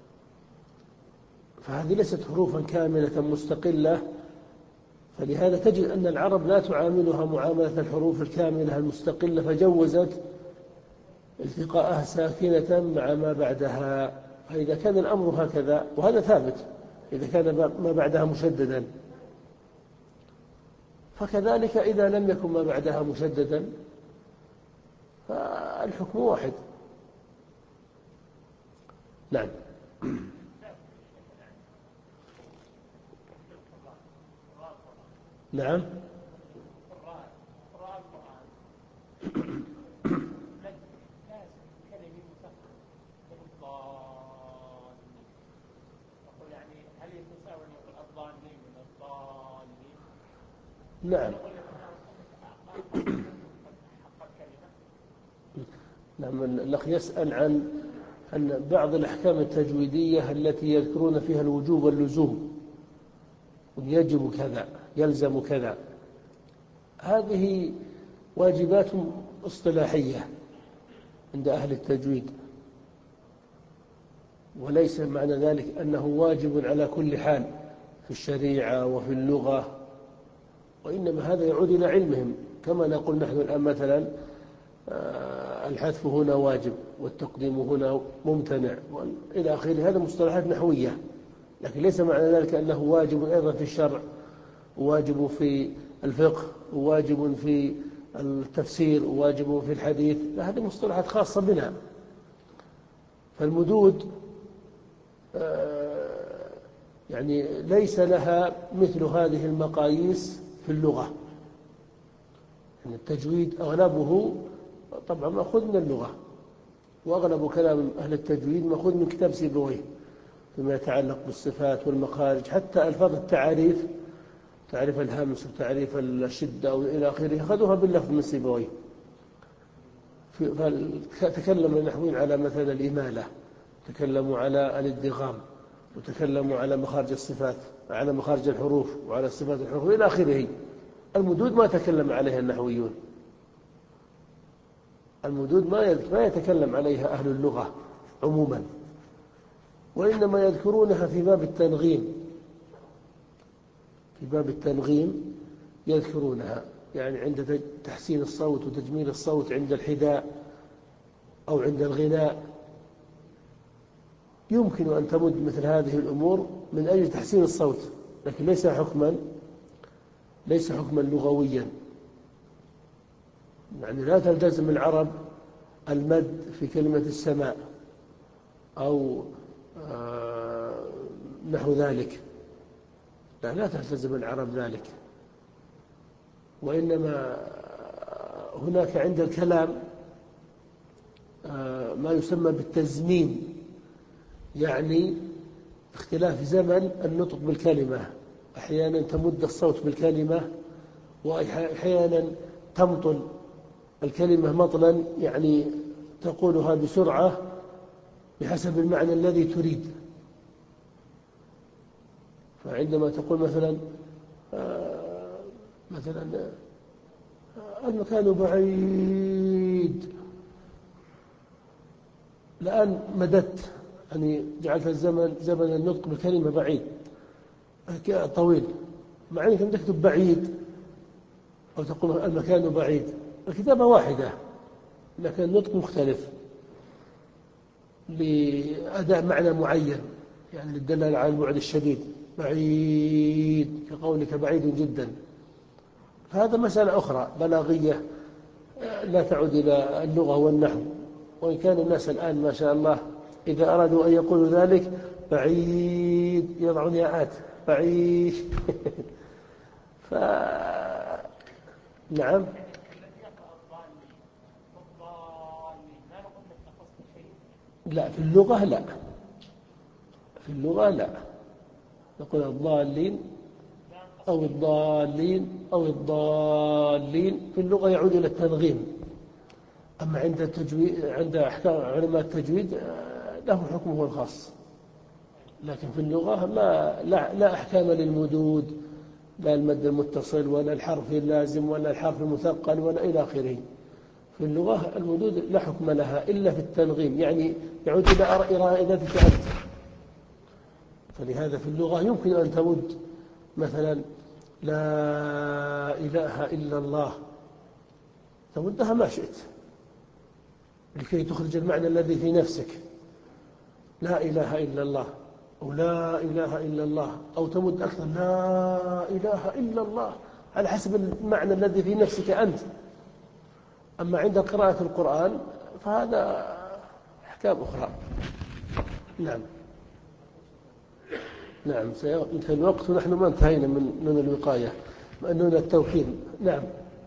فهذه ليست حروفا كاملة مستقلة، فلهذا تجد أن العرب لا تعاملها معاملة الحروف الكاملة المستقلة، فجوزت التقاءها ساكنة مع ما بعدها. فإذا كان الأمر هكذا، وهذا ثابت إذا كان ما بعدها مشددا، فكذلك إذا لم يكن ما بعدها مشددا فالحكم واحد. نعم. نعم. نعم. نعم. الأخ يسأل عن أن بعض الأحكام التجويدية التي يذكرون فيها الوجوب واللزوم، يجب كذا يلزم كذا، هذه واجبات اصطلاحية عند أهل التجويد، وليس معنى ذلك أنه واجب على كل حال في الشريعة وفي اللغة، وإنما هذا يعود إلى علمهم. كما نقول نحن الآن مثلا الحذف هنا واجب والتقديم هنا ممتنع إلى آخره، هذا مصطلحات نحوية، لكن ليس معنى ذلك أنه واجب أيضا في الشرع، وواجب في الفقه، وواجب في التفسير، وواجب في الحديث. لا، هذه مصطلحات خاصة بنا. فالمدود يعني ليس لها مثل هذه المقاييس في اللغة. يعني التجويد أغلبه طبعا مأخوذ من اللغة، وأغلب كلام أهل التجويد مأخوذ من كتاب سيبويه فيما يتعلق بالصفات والمخارج، حتى ألفاظ التعاريف، تعريف الهمس وتعريف الشدة وإلى آخره، أخذوها باللفظ من سيبويه. فتكلم النحويين على مثلا الإمالة، تكلموا على الادغام، وتكلموا على مخارج الصفات، على مخارج الحروف وعلى صفات الحروف إلى آخره. المدود ما تكلم عليها النحويون، المدود ما يتكلم عليها أهل اللغة عموما، وإنما يذكرونها في باب التنغيم، في باب التنغيم يذكرونها، يعني عند تحسين الصوت وتجميل الصوت، عند الحداء أو عند الغناء، يمكن أن تمد مثل هذه الأمور من أجل تحسين الصوت، لكن ليس حكما ليس حكما لغويا. يعني لا تلتزم العرب المد في كلمة السماء أو نحو ذلك، لا لا تلتزم العرب ذلك. وإنما هناك عند الكلام ما يسمى بالتزمين، يعني اختلاف زمن النطق بالكلمة، أحيانا تمد الصوت بالكلمة وأحيانا تمطل الكلمة مطلا، يعني تقولها بسرعة بحسب المعنى الذي تريد. فعندما تقول مثلا مثلا المكان بعيد، الآن مددت، يعني جعلت الزمن زمن النطق بالكلمة بعيد طويل، مع أنك تكتب بعيد أو تقول المكان بعيد، الكتابة واحدة لكن النطق مختلف لأداء معنى معين، يعني للدلالة على البعد الشديد، بعيد كقولك بعيد جدا. هذا مسألة أخرى بلاغية لا تعود إلى اللغة والنحو، وإن كان الناس الآن ما شاء الله إذا أرادوا أن يقولوا ذلك بعيد يضعون ياءات بعيد ف نعم. لا في اللغة لا، في اللغة لا نقول الضالين أو الضالين أو الضالين، في اللغة يعود إلى التنغيم. أما عند التجويد عند أحكام علماء التجويد له حكمه الخاص، لكن في اللغة ما لا, لا أحكام للمدود، لا المد المتصل ولا الحرف اللازم ولا الحرف المثقل ولا إلى آخره. في اللغة المدود لا حكم لها إلا في التنغيم، يعني يعود إلى إرادتك أنت. فلهذا في اللغة يمكن أن تمد مثلا لا إله إلا الله، تمدها ما شئت لكي تخرج المعنى الذي في نفسك، لا إله إلا الله أو لا إله إلا الله، أو تمد أكثر لا إله إلا الله على حسب المعنى الذي في نفسك أنت. أما عند قراءة القرآن فهذا أحكام أخرى. نعم نعم سينتهي الوقت ونحن ما انتهينا من نون الوقاية، من نون التوكيد. نعم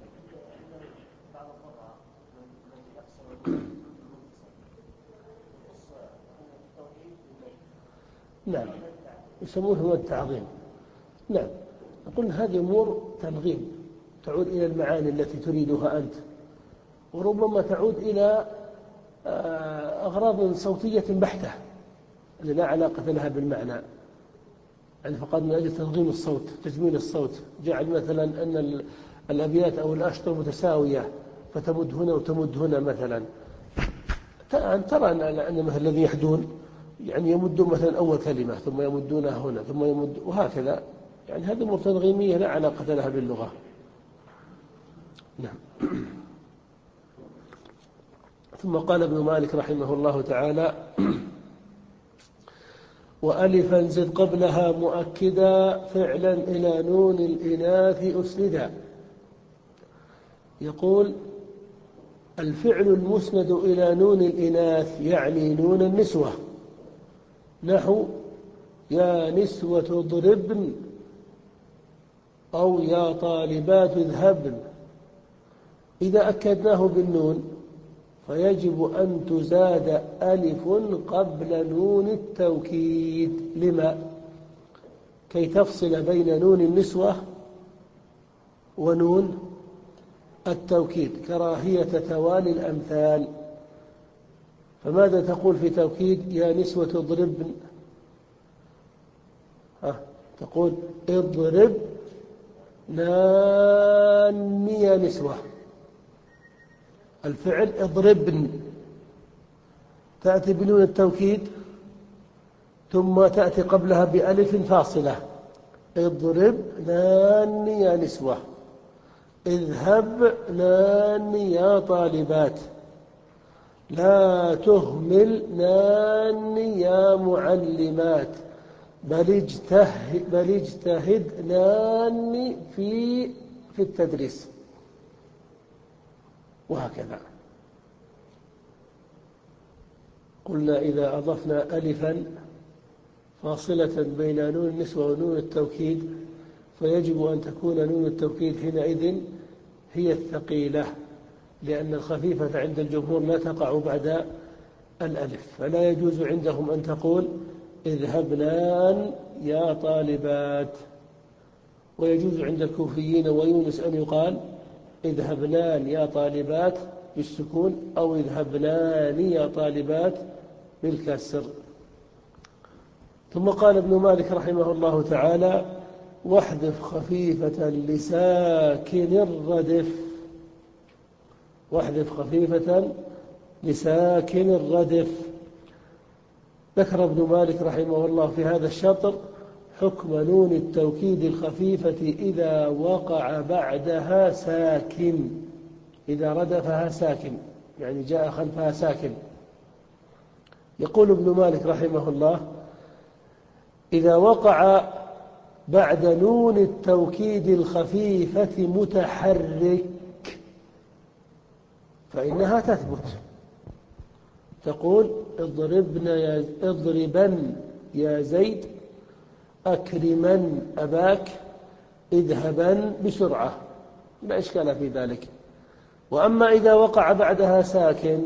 نعم يسمونه هو التعظيم. نعم نقول هذه أمور تنغيم تعود إلى المعاني التي تريدها أنت، وربما تعود إلى أغراض صوتية بحتة اللي لا علاقة لها بالمعنى، يعني فقط من أجل تنظيم الصوت تجميل الصوت، جعل مثلا أن الأبيات أو الأشطر متساوية فتمد هنا وتمد هنا مثلا. ترى أن مثل الذي يحدون يعني يمدون مثلا أول كلمة ثم يمدونها هنا ثم يمد وهكذا، يعني هذه أمور تنظيمية لا علاقة لها باللغة. نعم. ثم قال ابن مالك رحمه الله تعالى: وألفا زد قبلها مؤكدا فعلا إلى نون الإناث أسندا. يقول الفعل المسند إلى نون الإناث يعني نون النسوة، نحو يا نسوة اضربن أو يا طالبات اذهبن، إذا أكدناه بالنون فيجب أن تزاد ألف قبل نون التوكيد. لما؟ كي تفصل بين نون النسوة ونون التوكيد كراهية توالي الأمثال. فماذا تقول في توكيد يا نسوة اضربن؟ ها تقول اضرب ناني يا نسوة، الفعل اضربن تأتي بنون التوكيد ثم تأتي قبلها بألف فاصلة، اضرب ناني يا نسوة، اذهب ناني يا طالبات، لا تهمل ناني يا معلمات، بل اجتهد بل اجتهدنان في في التدريس، وهكذا. قلنا إذا أضفنا ألفا فاصلة بين نون النسوة ونون التوكيد فيجب أن تكون نون التوكيد حينئذ هي الثقيلة، لأن الخفيفة عند الجمهور لا تقع بعد الألف، فلا يجوز عندهم أن تقول اذهبنان يا طالبات، ويجوز عند الكوفيين ويونس أن يقال اذهبنان يا طالبات بالسكون أو اذهبنان يا طالبات بالكسر. ثم قال ابن مالك رحمه الله تعالى واحذف خفيفة لساكن الردف، واحذف خفيفة لساكن الردف. ذكر ابن مالك رحمه الله في هذا الشطر حكم نون التوكيد الخفيفة إذا وقع بعدها ساكن، إذا ردفها ساكن يعني جاء خلفها ساكن. يقول ابن مالك رحمه الله إذا وقع بعد نون التوكيد الخفيفة متحرك فإنها تثبت، تقول اضربن يا اضربن يا زيد، أكرمن أباك، اذهبن بسرعة، لا إشكال في ذلك. وأما إذا وقع بعدها ساكن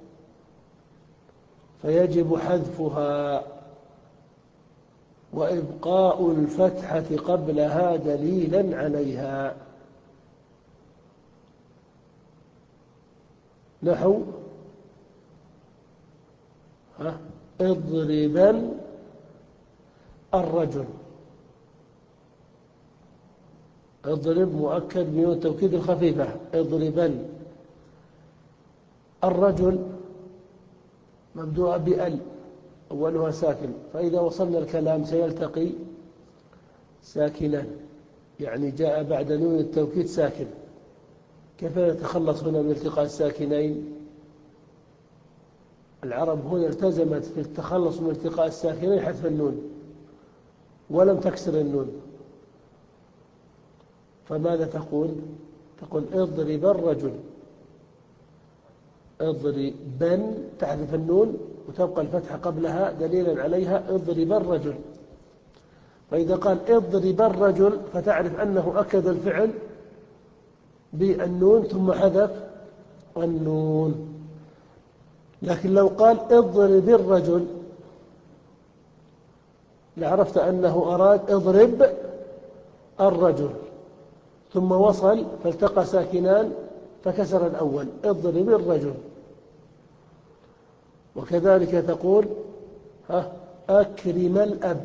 فيجب حذفها وإبقاء الفتحة قبلها دليلا عليها، نحو ها اضربن الرجل، اضرب مؤكد بنون التوكيد الخفيفة، اضربن الرجل مبدوء بأل أولها ساكن، فإذا وصلنا الكلام سيلتقي ساكنا، يعني جاء بعد نون التوكيد ساكن. كيف نتخلص هنا من التقاء الساكنين؟ العرب هنا التزمت في التخلص من التقاء الساكنين حذف النون ولم تكسر النون، فماذا تقول؟ تقول اضرب الرجل، اضربن تحذف النون وتبقى الفتحة قبلها دليلا عليها اضرب الرجل. فإذا قال اضرب الرجل فتعرف أنه أكد الفعل بالنون ثم حذف النون. لكن لو قال اضرب الرجل لعرفت أنه أراد اضرب الرجل، ثم وصل فالتقى ساكنان فكسر الأول اضرب الرجل. وكذلك تقول ها أكرم الأب،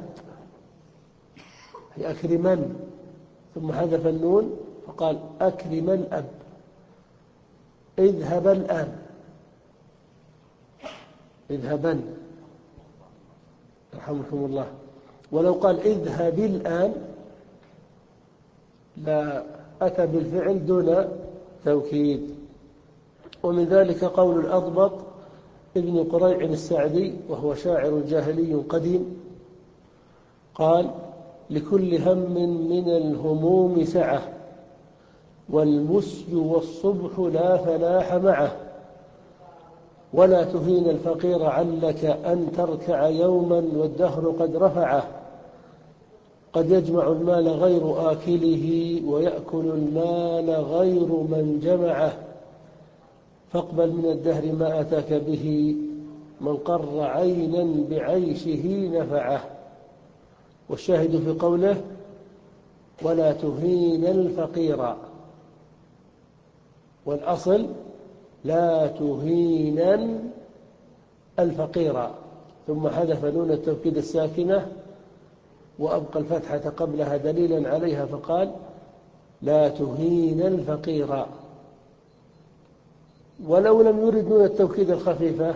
هي أكرمن ثم حذف النون فقال أكرم الأب، اذهب الآن، اذهبن رحمكم الله. ولو قال اذهب الآن لا أتى بالفعل دون توكيد. ومن ذلك قول الأضبط ابن قريع السعدي وهو شاعر جاهلي قديم قال لكل هم من الهموم سعة والمسي والصبح لا فلاح معه، ولا تهين الفقير علك أن تركع يوما والدهر قد رفعه، قد يجمع المال غير آكله ويأكل المال غير من جمعه، فاقبل من الدهر ما أتاك به من قر عينا بعيشه نفعه. والشاهد في قوله ولا تهين الفقير، والأصل لا تهينا الفقير، ثم حذف نون التوكيد الساكنة وأبقى الفتحة قبلها دليلا عليها فقال لا تهين الفقير. ولو لم يرد نون التوكيد الخفيفة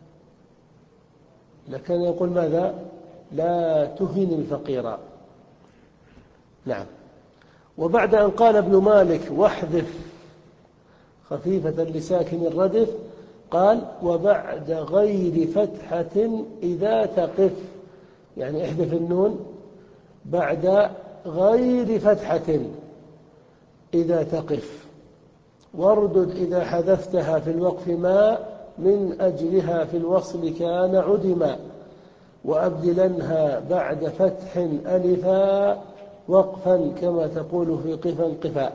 لكان يقول ماذا؟ لا تهن الفقير. نعم. وبعد أن قال ابن مالك واحذف خفيفة لساكن الردف قال وبعد غير فتحة إذا تقف يعني احذف النون بعد غير فتحة إذا تقف، واردد إذا حذفتها في الوقف ما من أجلها في الوصل كان عدما، وأبدلنها بعد فتح ألفا وقفا كما تقول في قفا قفا.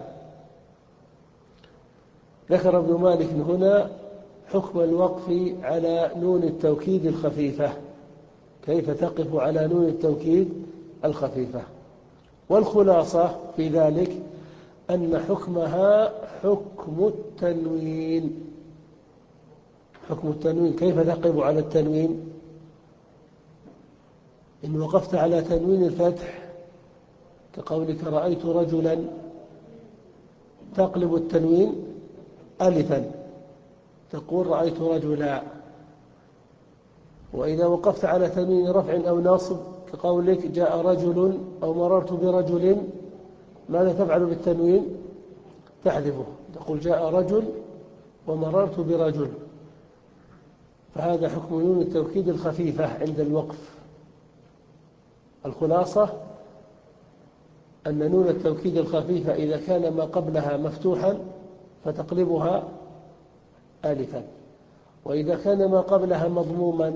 ذكر ابن مالك هنا حكم الوقف على نون التوكيد الخفيفة، كيف تقف على نون التوكيد الخفيفة. والخلاصة في ذلك أن حكمها حكم التنوين. حكم التنوين، كيف تقف على التنوين؟ إن وقفت على تنوين الفتح كقولك رأيت رجلا تقلب التنوين ألفا تقول رأيت رجلا. وإذا وقفت على تنوين رفع أو نصب كقولك جاء رجل أو مررت برجل، ماذا تفعل بالتنوين؟ تحذفه، تقول جاء رجل ومررت برجل. فهذا حكم نون التوكيد الخفيفة عند الوقف. الخلاصة أن نون التوكيد الخفيفة إذا كان ما قبلها مفتوحا فتقلبها آلفا، وإذا كان ما قبلها مضموما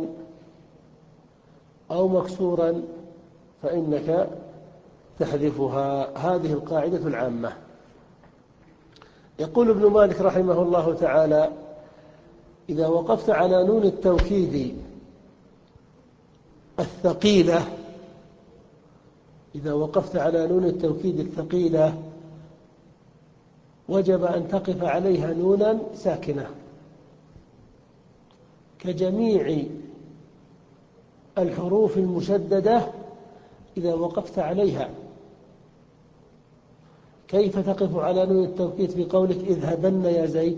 أو مكسورا فإنك تحذفها. هذه القاعدة العامة. يقول ابن مالك رحمه الله تعالى: إذا وقفت على نون التوكيد الثقيلة إذا وقفت على نون التوكيد الثقيلة وجب أن تقف عليها نونا ساكنة كجميع الحروف المشددة. إذا وقفت عليها، كيف تقف على نون التوكيد في قولك اذهبن يا زيد؟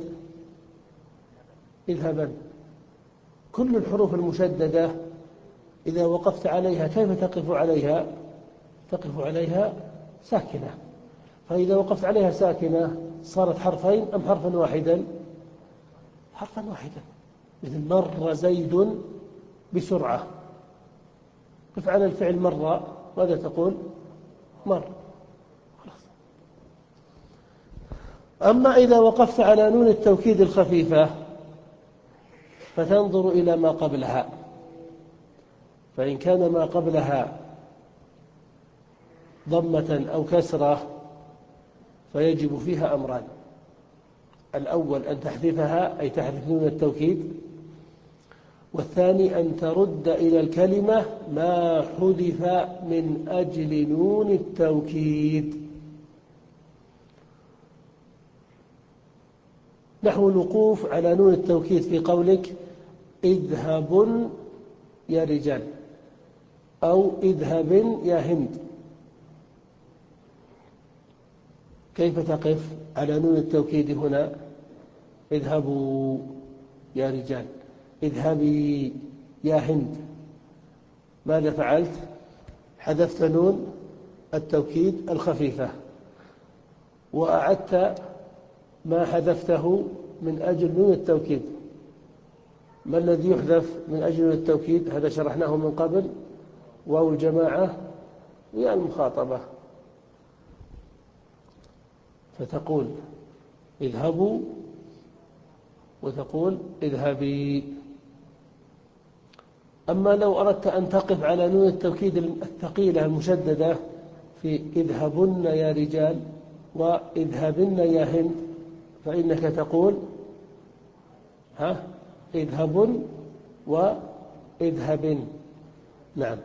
اذهبن. كل الحروف المشددة إذا وقفت عليها كيف تقف عليها؟ تقف عليها ساكنة. فإذا وقفت عليها ساكنة صارت حرفين أم حرفا واحدا؟ حرفا واحدا. مثل مر زيد بسرعة، قف على الفعل مرة، ماذا تقول؟ مر. أما إذا وقفت على نون التوكيد الخفيفة فتنظر إلى ما قبلها، فإن كان ما قبلها ضمة أو كسرة فيجب فيها أمران: الأول أن تحذفها أي تحذف نون التوكيد، والثاني أن ترد إلى الكلمة ما حذف من أجل نون التوكيد. نحو الوقوف على نون التوكيد في قولك اذهب يا رجال أو اذهب يا هند. كيف تقف على نون التوكيد هنا؟ اذهبوا يا رجال، اذهبي يا هند. ماذا فعلت؟ حذفت نون التوكيد الخفيفة وأعدت ما حذفته من أجل نون التوكيد. ما الذي يحذف من أجل نون التوكيد؟ هذا شرحناه من قبل، واو الجماعة ويا المخاطبة. فتقول اذهبوا وتقول اذهبي. أما لو أردت أن تقف على نون التوكيد الثقيلة المشددة في اذهبن يا رجال واذهبن يا هند فإنك تقول ها اذهبن واذهبن. نعم.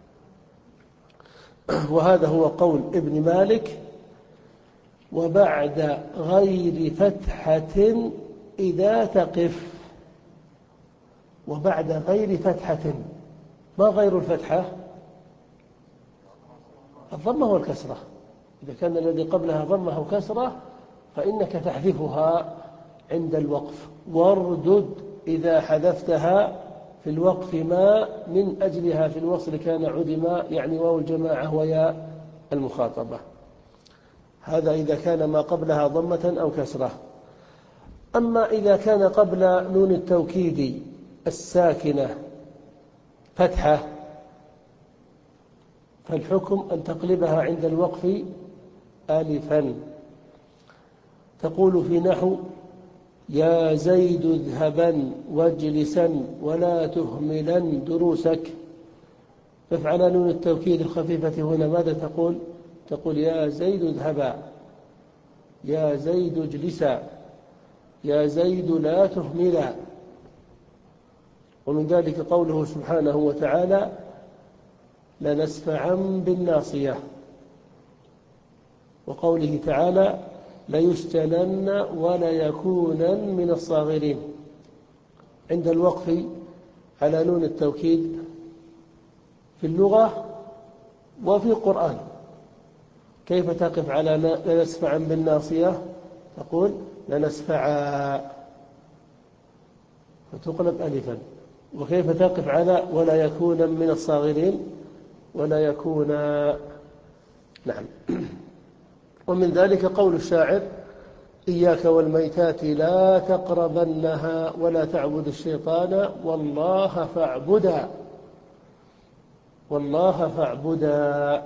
وهذا هو قول ابن مالك: وبعد غير فتحة إذا تقف. وبعد غير فتحة. ما غير الفتحة؟ الضمة والكسرة. إذا كان الذي قبلها ضمة أو كسرة فإنك تحذفها عند الوقف. واردد إذا حذفتها في الوقف ما من أجلها في الوصل كان عدما، يعني واو الجماعة ويا المخاطبة. هذا إذا كان ما قبلها ضمة أو كسرة. أما إذا كان قبل نون التوكيد الساكنة فتحة فالحكم أن تقلبها عند الوقف ألفا. تقول في نحو: يا زيد اذهبا واجلسا ولا تهملا دروسك. فافعل نون التوكيد الخفيفة هنا ماذا تقول؟ تقول: يا زيد اذهبا، يا زيد اجلسا، يا زيد لا تهملا. ومن ذلك قوله سبحانه وتعالى: لنسفعا بالناصية. وقوله تعالى: ليسجنن وليكونن من الصاغرين. عند الوقف على نون التوكيد في اللغة وفي القرآن كيف تقف على لنسفعا بالناصية؟ تقول: لنسفعا فتقلب ألفا. وكيف تقف على ولا يكون من الصاغرين؟ ولا يكون. نعم. ومن ذلك قول الشاعر: إياك والميتات لا تقربنها ولا تعبد الشيطان والله فاعبدا، والله فاعبدا.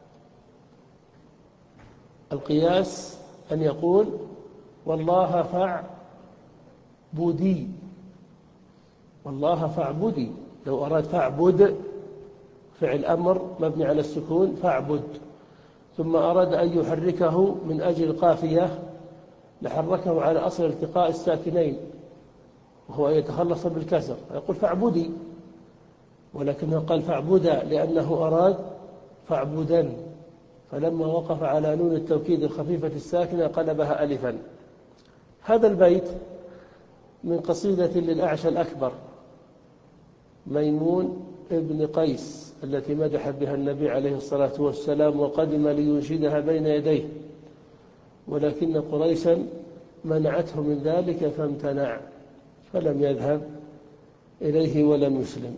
القياس أن يقول: والله فاعبدي، والله فاعبدي. لو أراد فاعبد فعل أمر مبني على السكون فاعبد، ثم أراد أن يحركه من أجل القافية لحركه على أصل التقاء الساكنين وهو يتخلص بالكسر يقول فاعبدي، ولكنه قال فاعبدا لأنه أراد فاعبدا، فلما وقف على نون التوكيد الخفيفة الساكنة قلبها ألفا. هذا البيت من قصيدة للأعشى الأكبر ميمون ابن قيس التي مدح بها النبي عليه الصلاة والسلام وقدم لينشدها بين يديه، ولكن قريشا منعته من ذلك فامتنع فلم يذهب إليه ولم يسلم.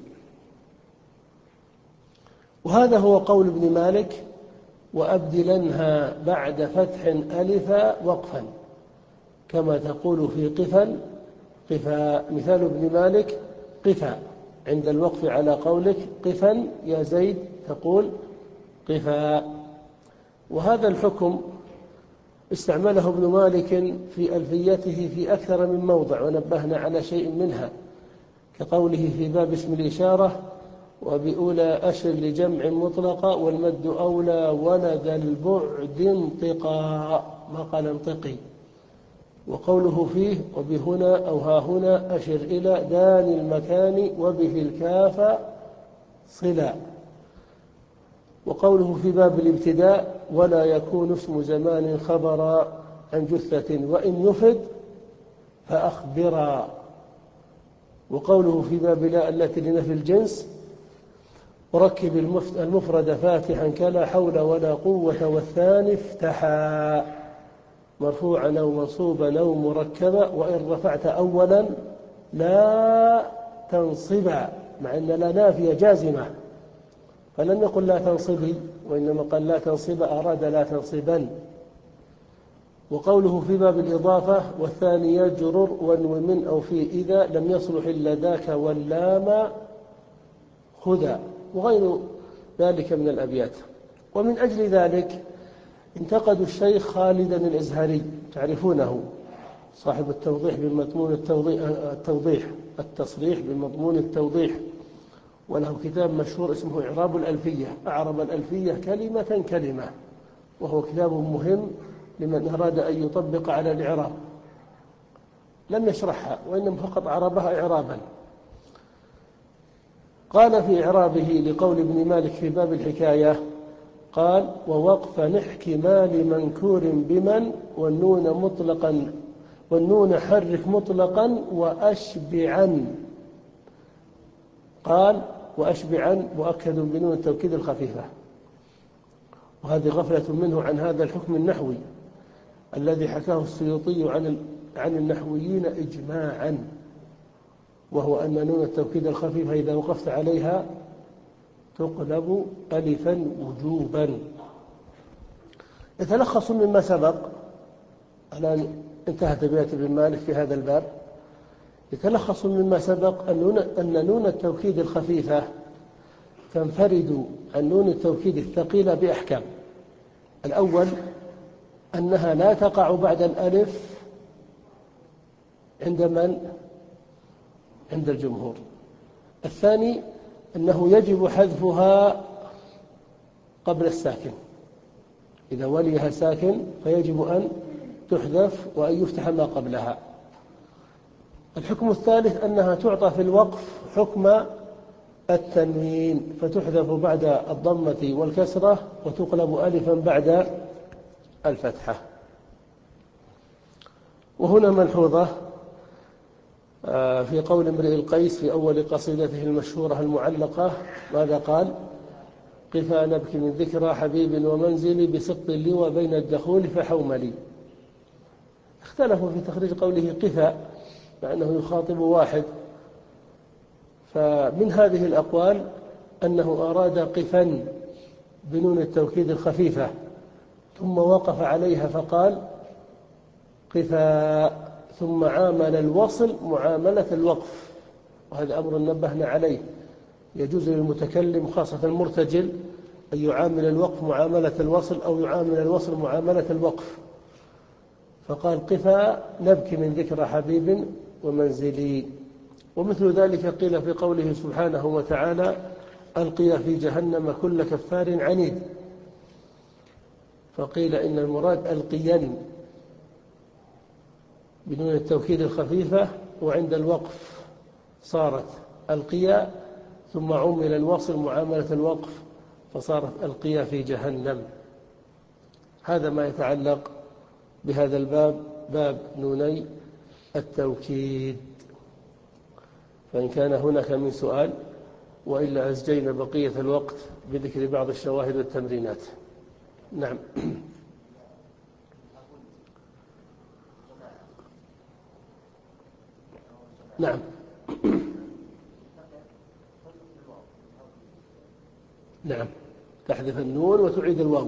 وهذا هو قول ابن مالك: وأبدلنها بعد فتح ألفا وقفا، كما تقول في قفا قفا. مثال ابن مالك قفا عند الوقف على قولك قفا يا زيد تقول قفا. وهذا الحكم استعمله ابن مالك في ألفيته في أكثر من موضع، ونبهنا على شيء منها، كقوله في باب اسم الإشارة: وبأولى أشر لجمع مطلقة والمد أولى ولد البعد انطقا، ما قال انطقي. وقوله فيه: وبهنا أو ها هنا أشر إلى دان المكان وبه الكاف صلا. وقوله في باب الابتداء: ولا يكون اسم زمان خبرا عن جثة وإن يفد فأخبرا. وقوله في باب لا التي لنفي الجنس: وركب المفرد فاتحا كلا حول ولا قوة والثاني افتحا، مرفوعا أو منصوبا أو مركبا، وإن رفعت أولا لا تنصبا، مع أن لا نافية جازمة فلم يقل لا تنصبي وإنما قال لا تنصب، أراد لا تنصبا. وقوله في باب الإضافة: والثاني يجرر ونو من أو في إذا لم يصلح إلا ذاك واللام خذا، وغير ذلك من الأبيات. ومن أجل ذلك انتقدوا الشيخ خالدا الأزهري، تعرفونه، صاحب التوضيح بمضمون التوضيح, التوضيح التصريح بمضمون التوضيح، وله كتاب مشهور اسمه إعراب الألفية، أعرب الألفية كلمة كلمة، وهو كتاب مهم لمن أراد أن يطبق على الإعراب. لم يشرحها وإنما فقط أعربها إعرابا. قال في إعرابه لقول ابن مالك في باب الحكاية، قال: ووقفا احتمال منكور بمن والنون مطلقا والنون حرك مطلقا وأشبعا. قال: وأشبعا مؤكد بنون التوكيد الخفيفة. وهذه غفلة منه عن هذا الحكم النحوي الذي حكاه السيوطي عن عن النحويين إجماعا، وهو أن نون التوكيد الخفيفة إذا وقفت عليها تقلب ألفا وجوبا. يتلخص مما سبق، الآن انتهت أبيات ابن مالك في هذا الباب، يتلخص مما سبق أن نون التوكيد الخفيفة تنفرد عن نون التوكيد الثقيلة بأحكام. الأول أنها لا تقع بعد الألف عند من؟ عند الجمهور. الثاني أنه يجب حذفها قبل الساكن، إذا وليها ساكن فيجب أن تحذف وأن يفتح ما قبلها. الحكم الثالث أنها تعطى في الوقف حكم التنوين، فتحذف بعد الضمة والكسرة وتقلب ألفا بعد الفتحة. وهنا ملحوظة في قول امرئ القيس في أول قصيدته المشهورة المعلقة، ماذا قال؟ قفا نبكي من ذكرى حبيب ومنزلي بسقط اللوى بين الدخول فحوملي. اختلفوا في تخريج قوله قفا مع أنه يخاطب واحد، فمن هذه الأقوال أنه أراد قفا بنون التوكيد الخفيفة ثم وقف عليها فقال قفا، ثم عامل الوصل معاملة الوقف، وهذا أمر نبهنا عليه. يجوز للمتكلم خاصة المرتجل أن يعامل الوقف معاملة الوصل أو يعامل الوصل معاملة الوقف، فقال قفا نبكي من ذكرى حبيب ومنزلي. ومثل ذلك قيل في قوله سبحانه وتعالى ألقي في جهنم كل كفار عنيد، فقيل إن المراد ألقين بدون التوكيد الخفيفة، وعند الوقف صارت ألقيا، ثم عمل الوصل معاملة الوقف فصارت ألقيا في جهنم. هذا ما يتعلق بهذا الباب، باب نوني التوكيد. فإن كان هناك من سؤال، وإلا أزجينا بقية الوقت بذكر بعض الشواهد والتمرينات. نعم. نعم. نعم، تحذف النون وتعيد الواو.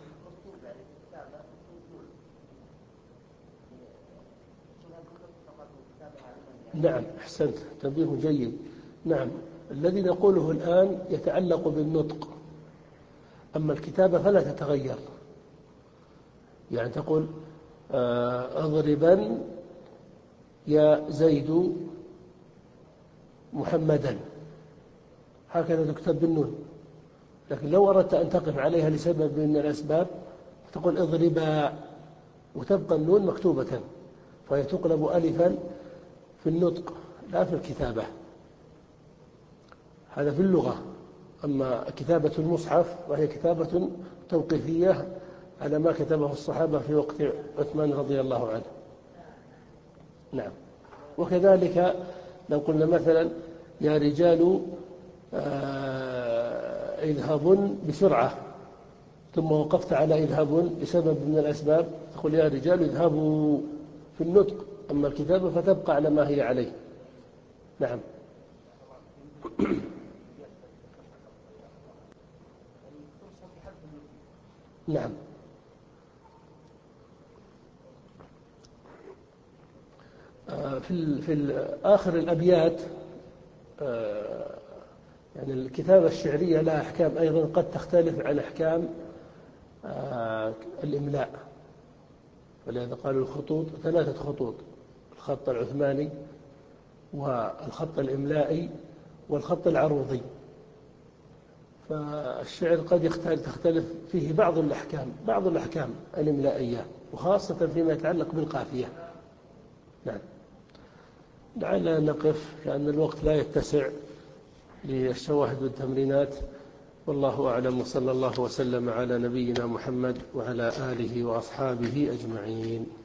نعم، أحسنت، تنبيه جيد. نعم، الذي نقوله الآن يتعلق بالنطق، أما الكتابة فلا تتغير. يعني تقول أضربا يا زيد محمدا، هكذا تكتب بالنون. لكن لو أردت أن تقف عليها لسبب من الأسباب تقول اضربا، وتبقى النون مكتوبة، فهي تقلب ألفا في النطق لا في الكتابة. هذا في اللغة. أما كتابة المصحف وهي كتابة توقيفية على ما كتبه الصحابة في وقت عثمان رضي الله عنه. نعم. وكذلك لو قلنا مثلا يا رجال اذهبوا بسرعة، ثم وقفت على اذهبوا لسبب من الأسباب، تقول يا رجال اذهبوا في النطق، أما الكتابة فتبقى على ما هي عليه. نعم. نعم. في في آخر الأبيات يعني الكتابة الشعرية لها أحكام أيضا قد تختلف عن أحكام الإملاء، ولهذا قالوا الخطوط ثلاثة خطوط: الخط العثماني والخط الإملائي والخط العروضي. فالشعر قد تختلف فيه بعض الأحكام بعض الأحكام الإملائية، وخاصة فيما يتعلق بالقافية. نعم. لعلنا نقف لأن الوقت لا يتسع للشواهد والتمرينات. والله أعلم، وصلى الله وسلم على نبينا محمد وعلى آله وأصحابه أجمعين.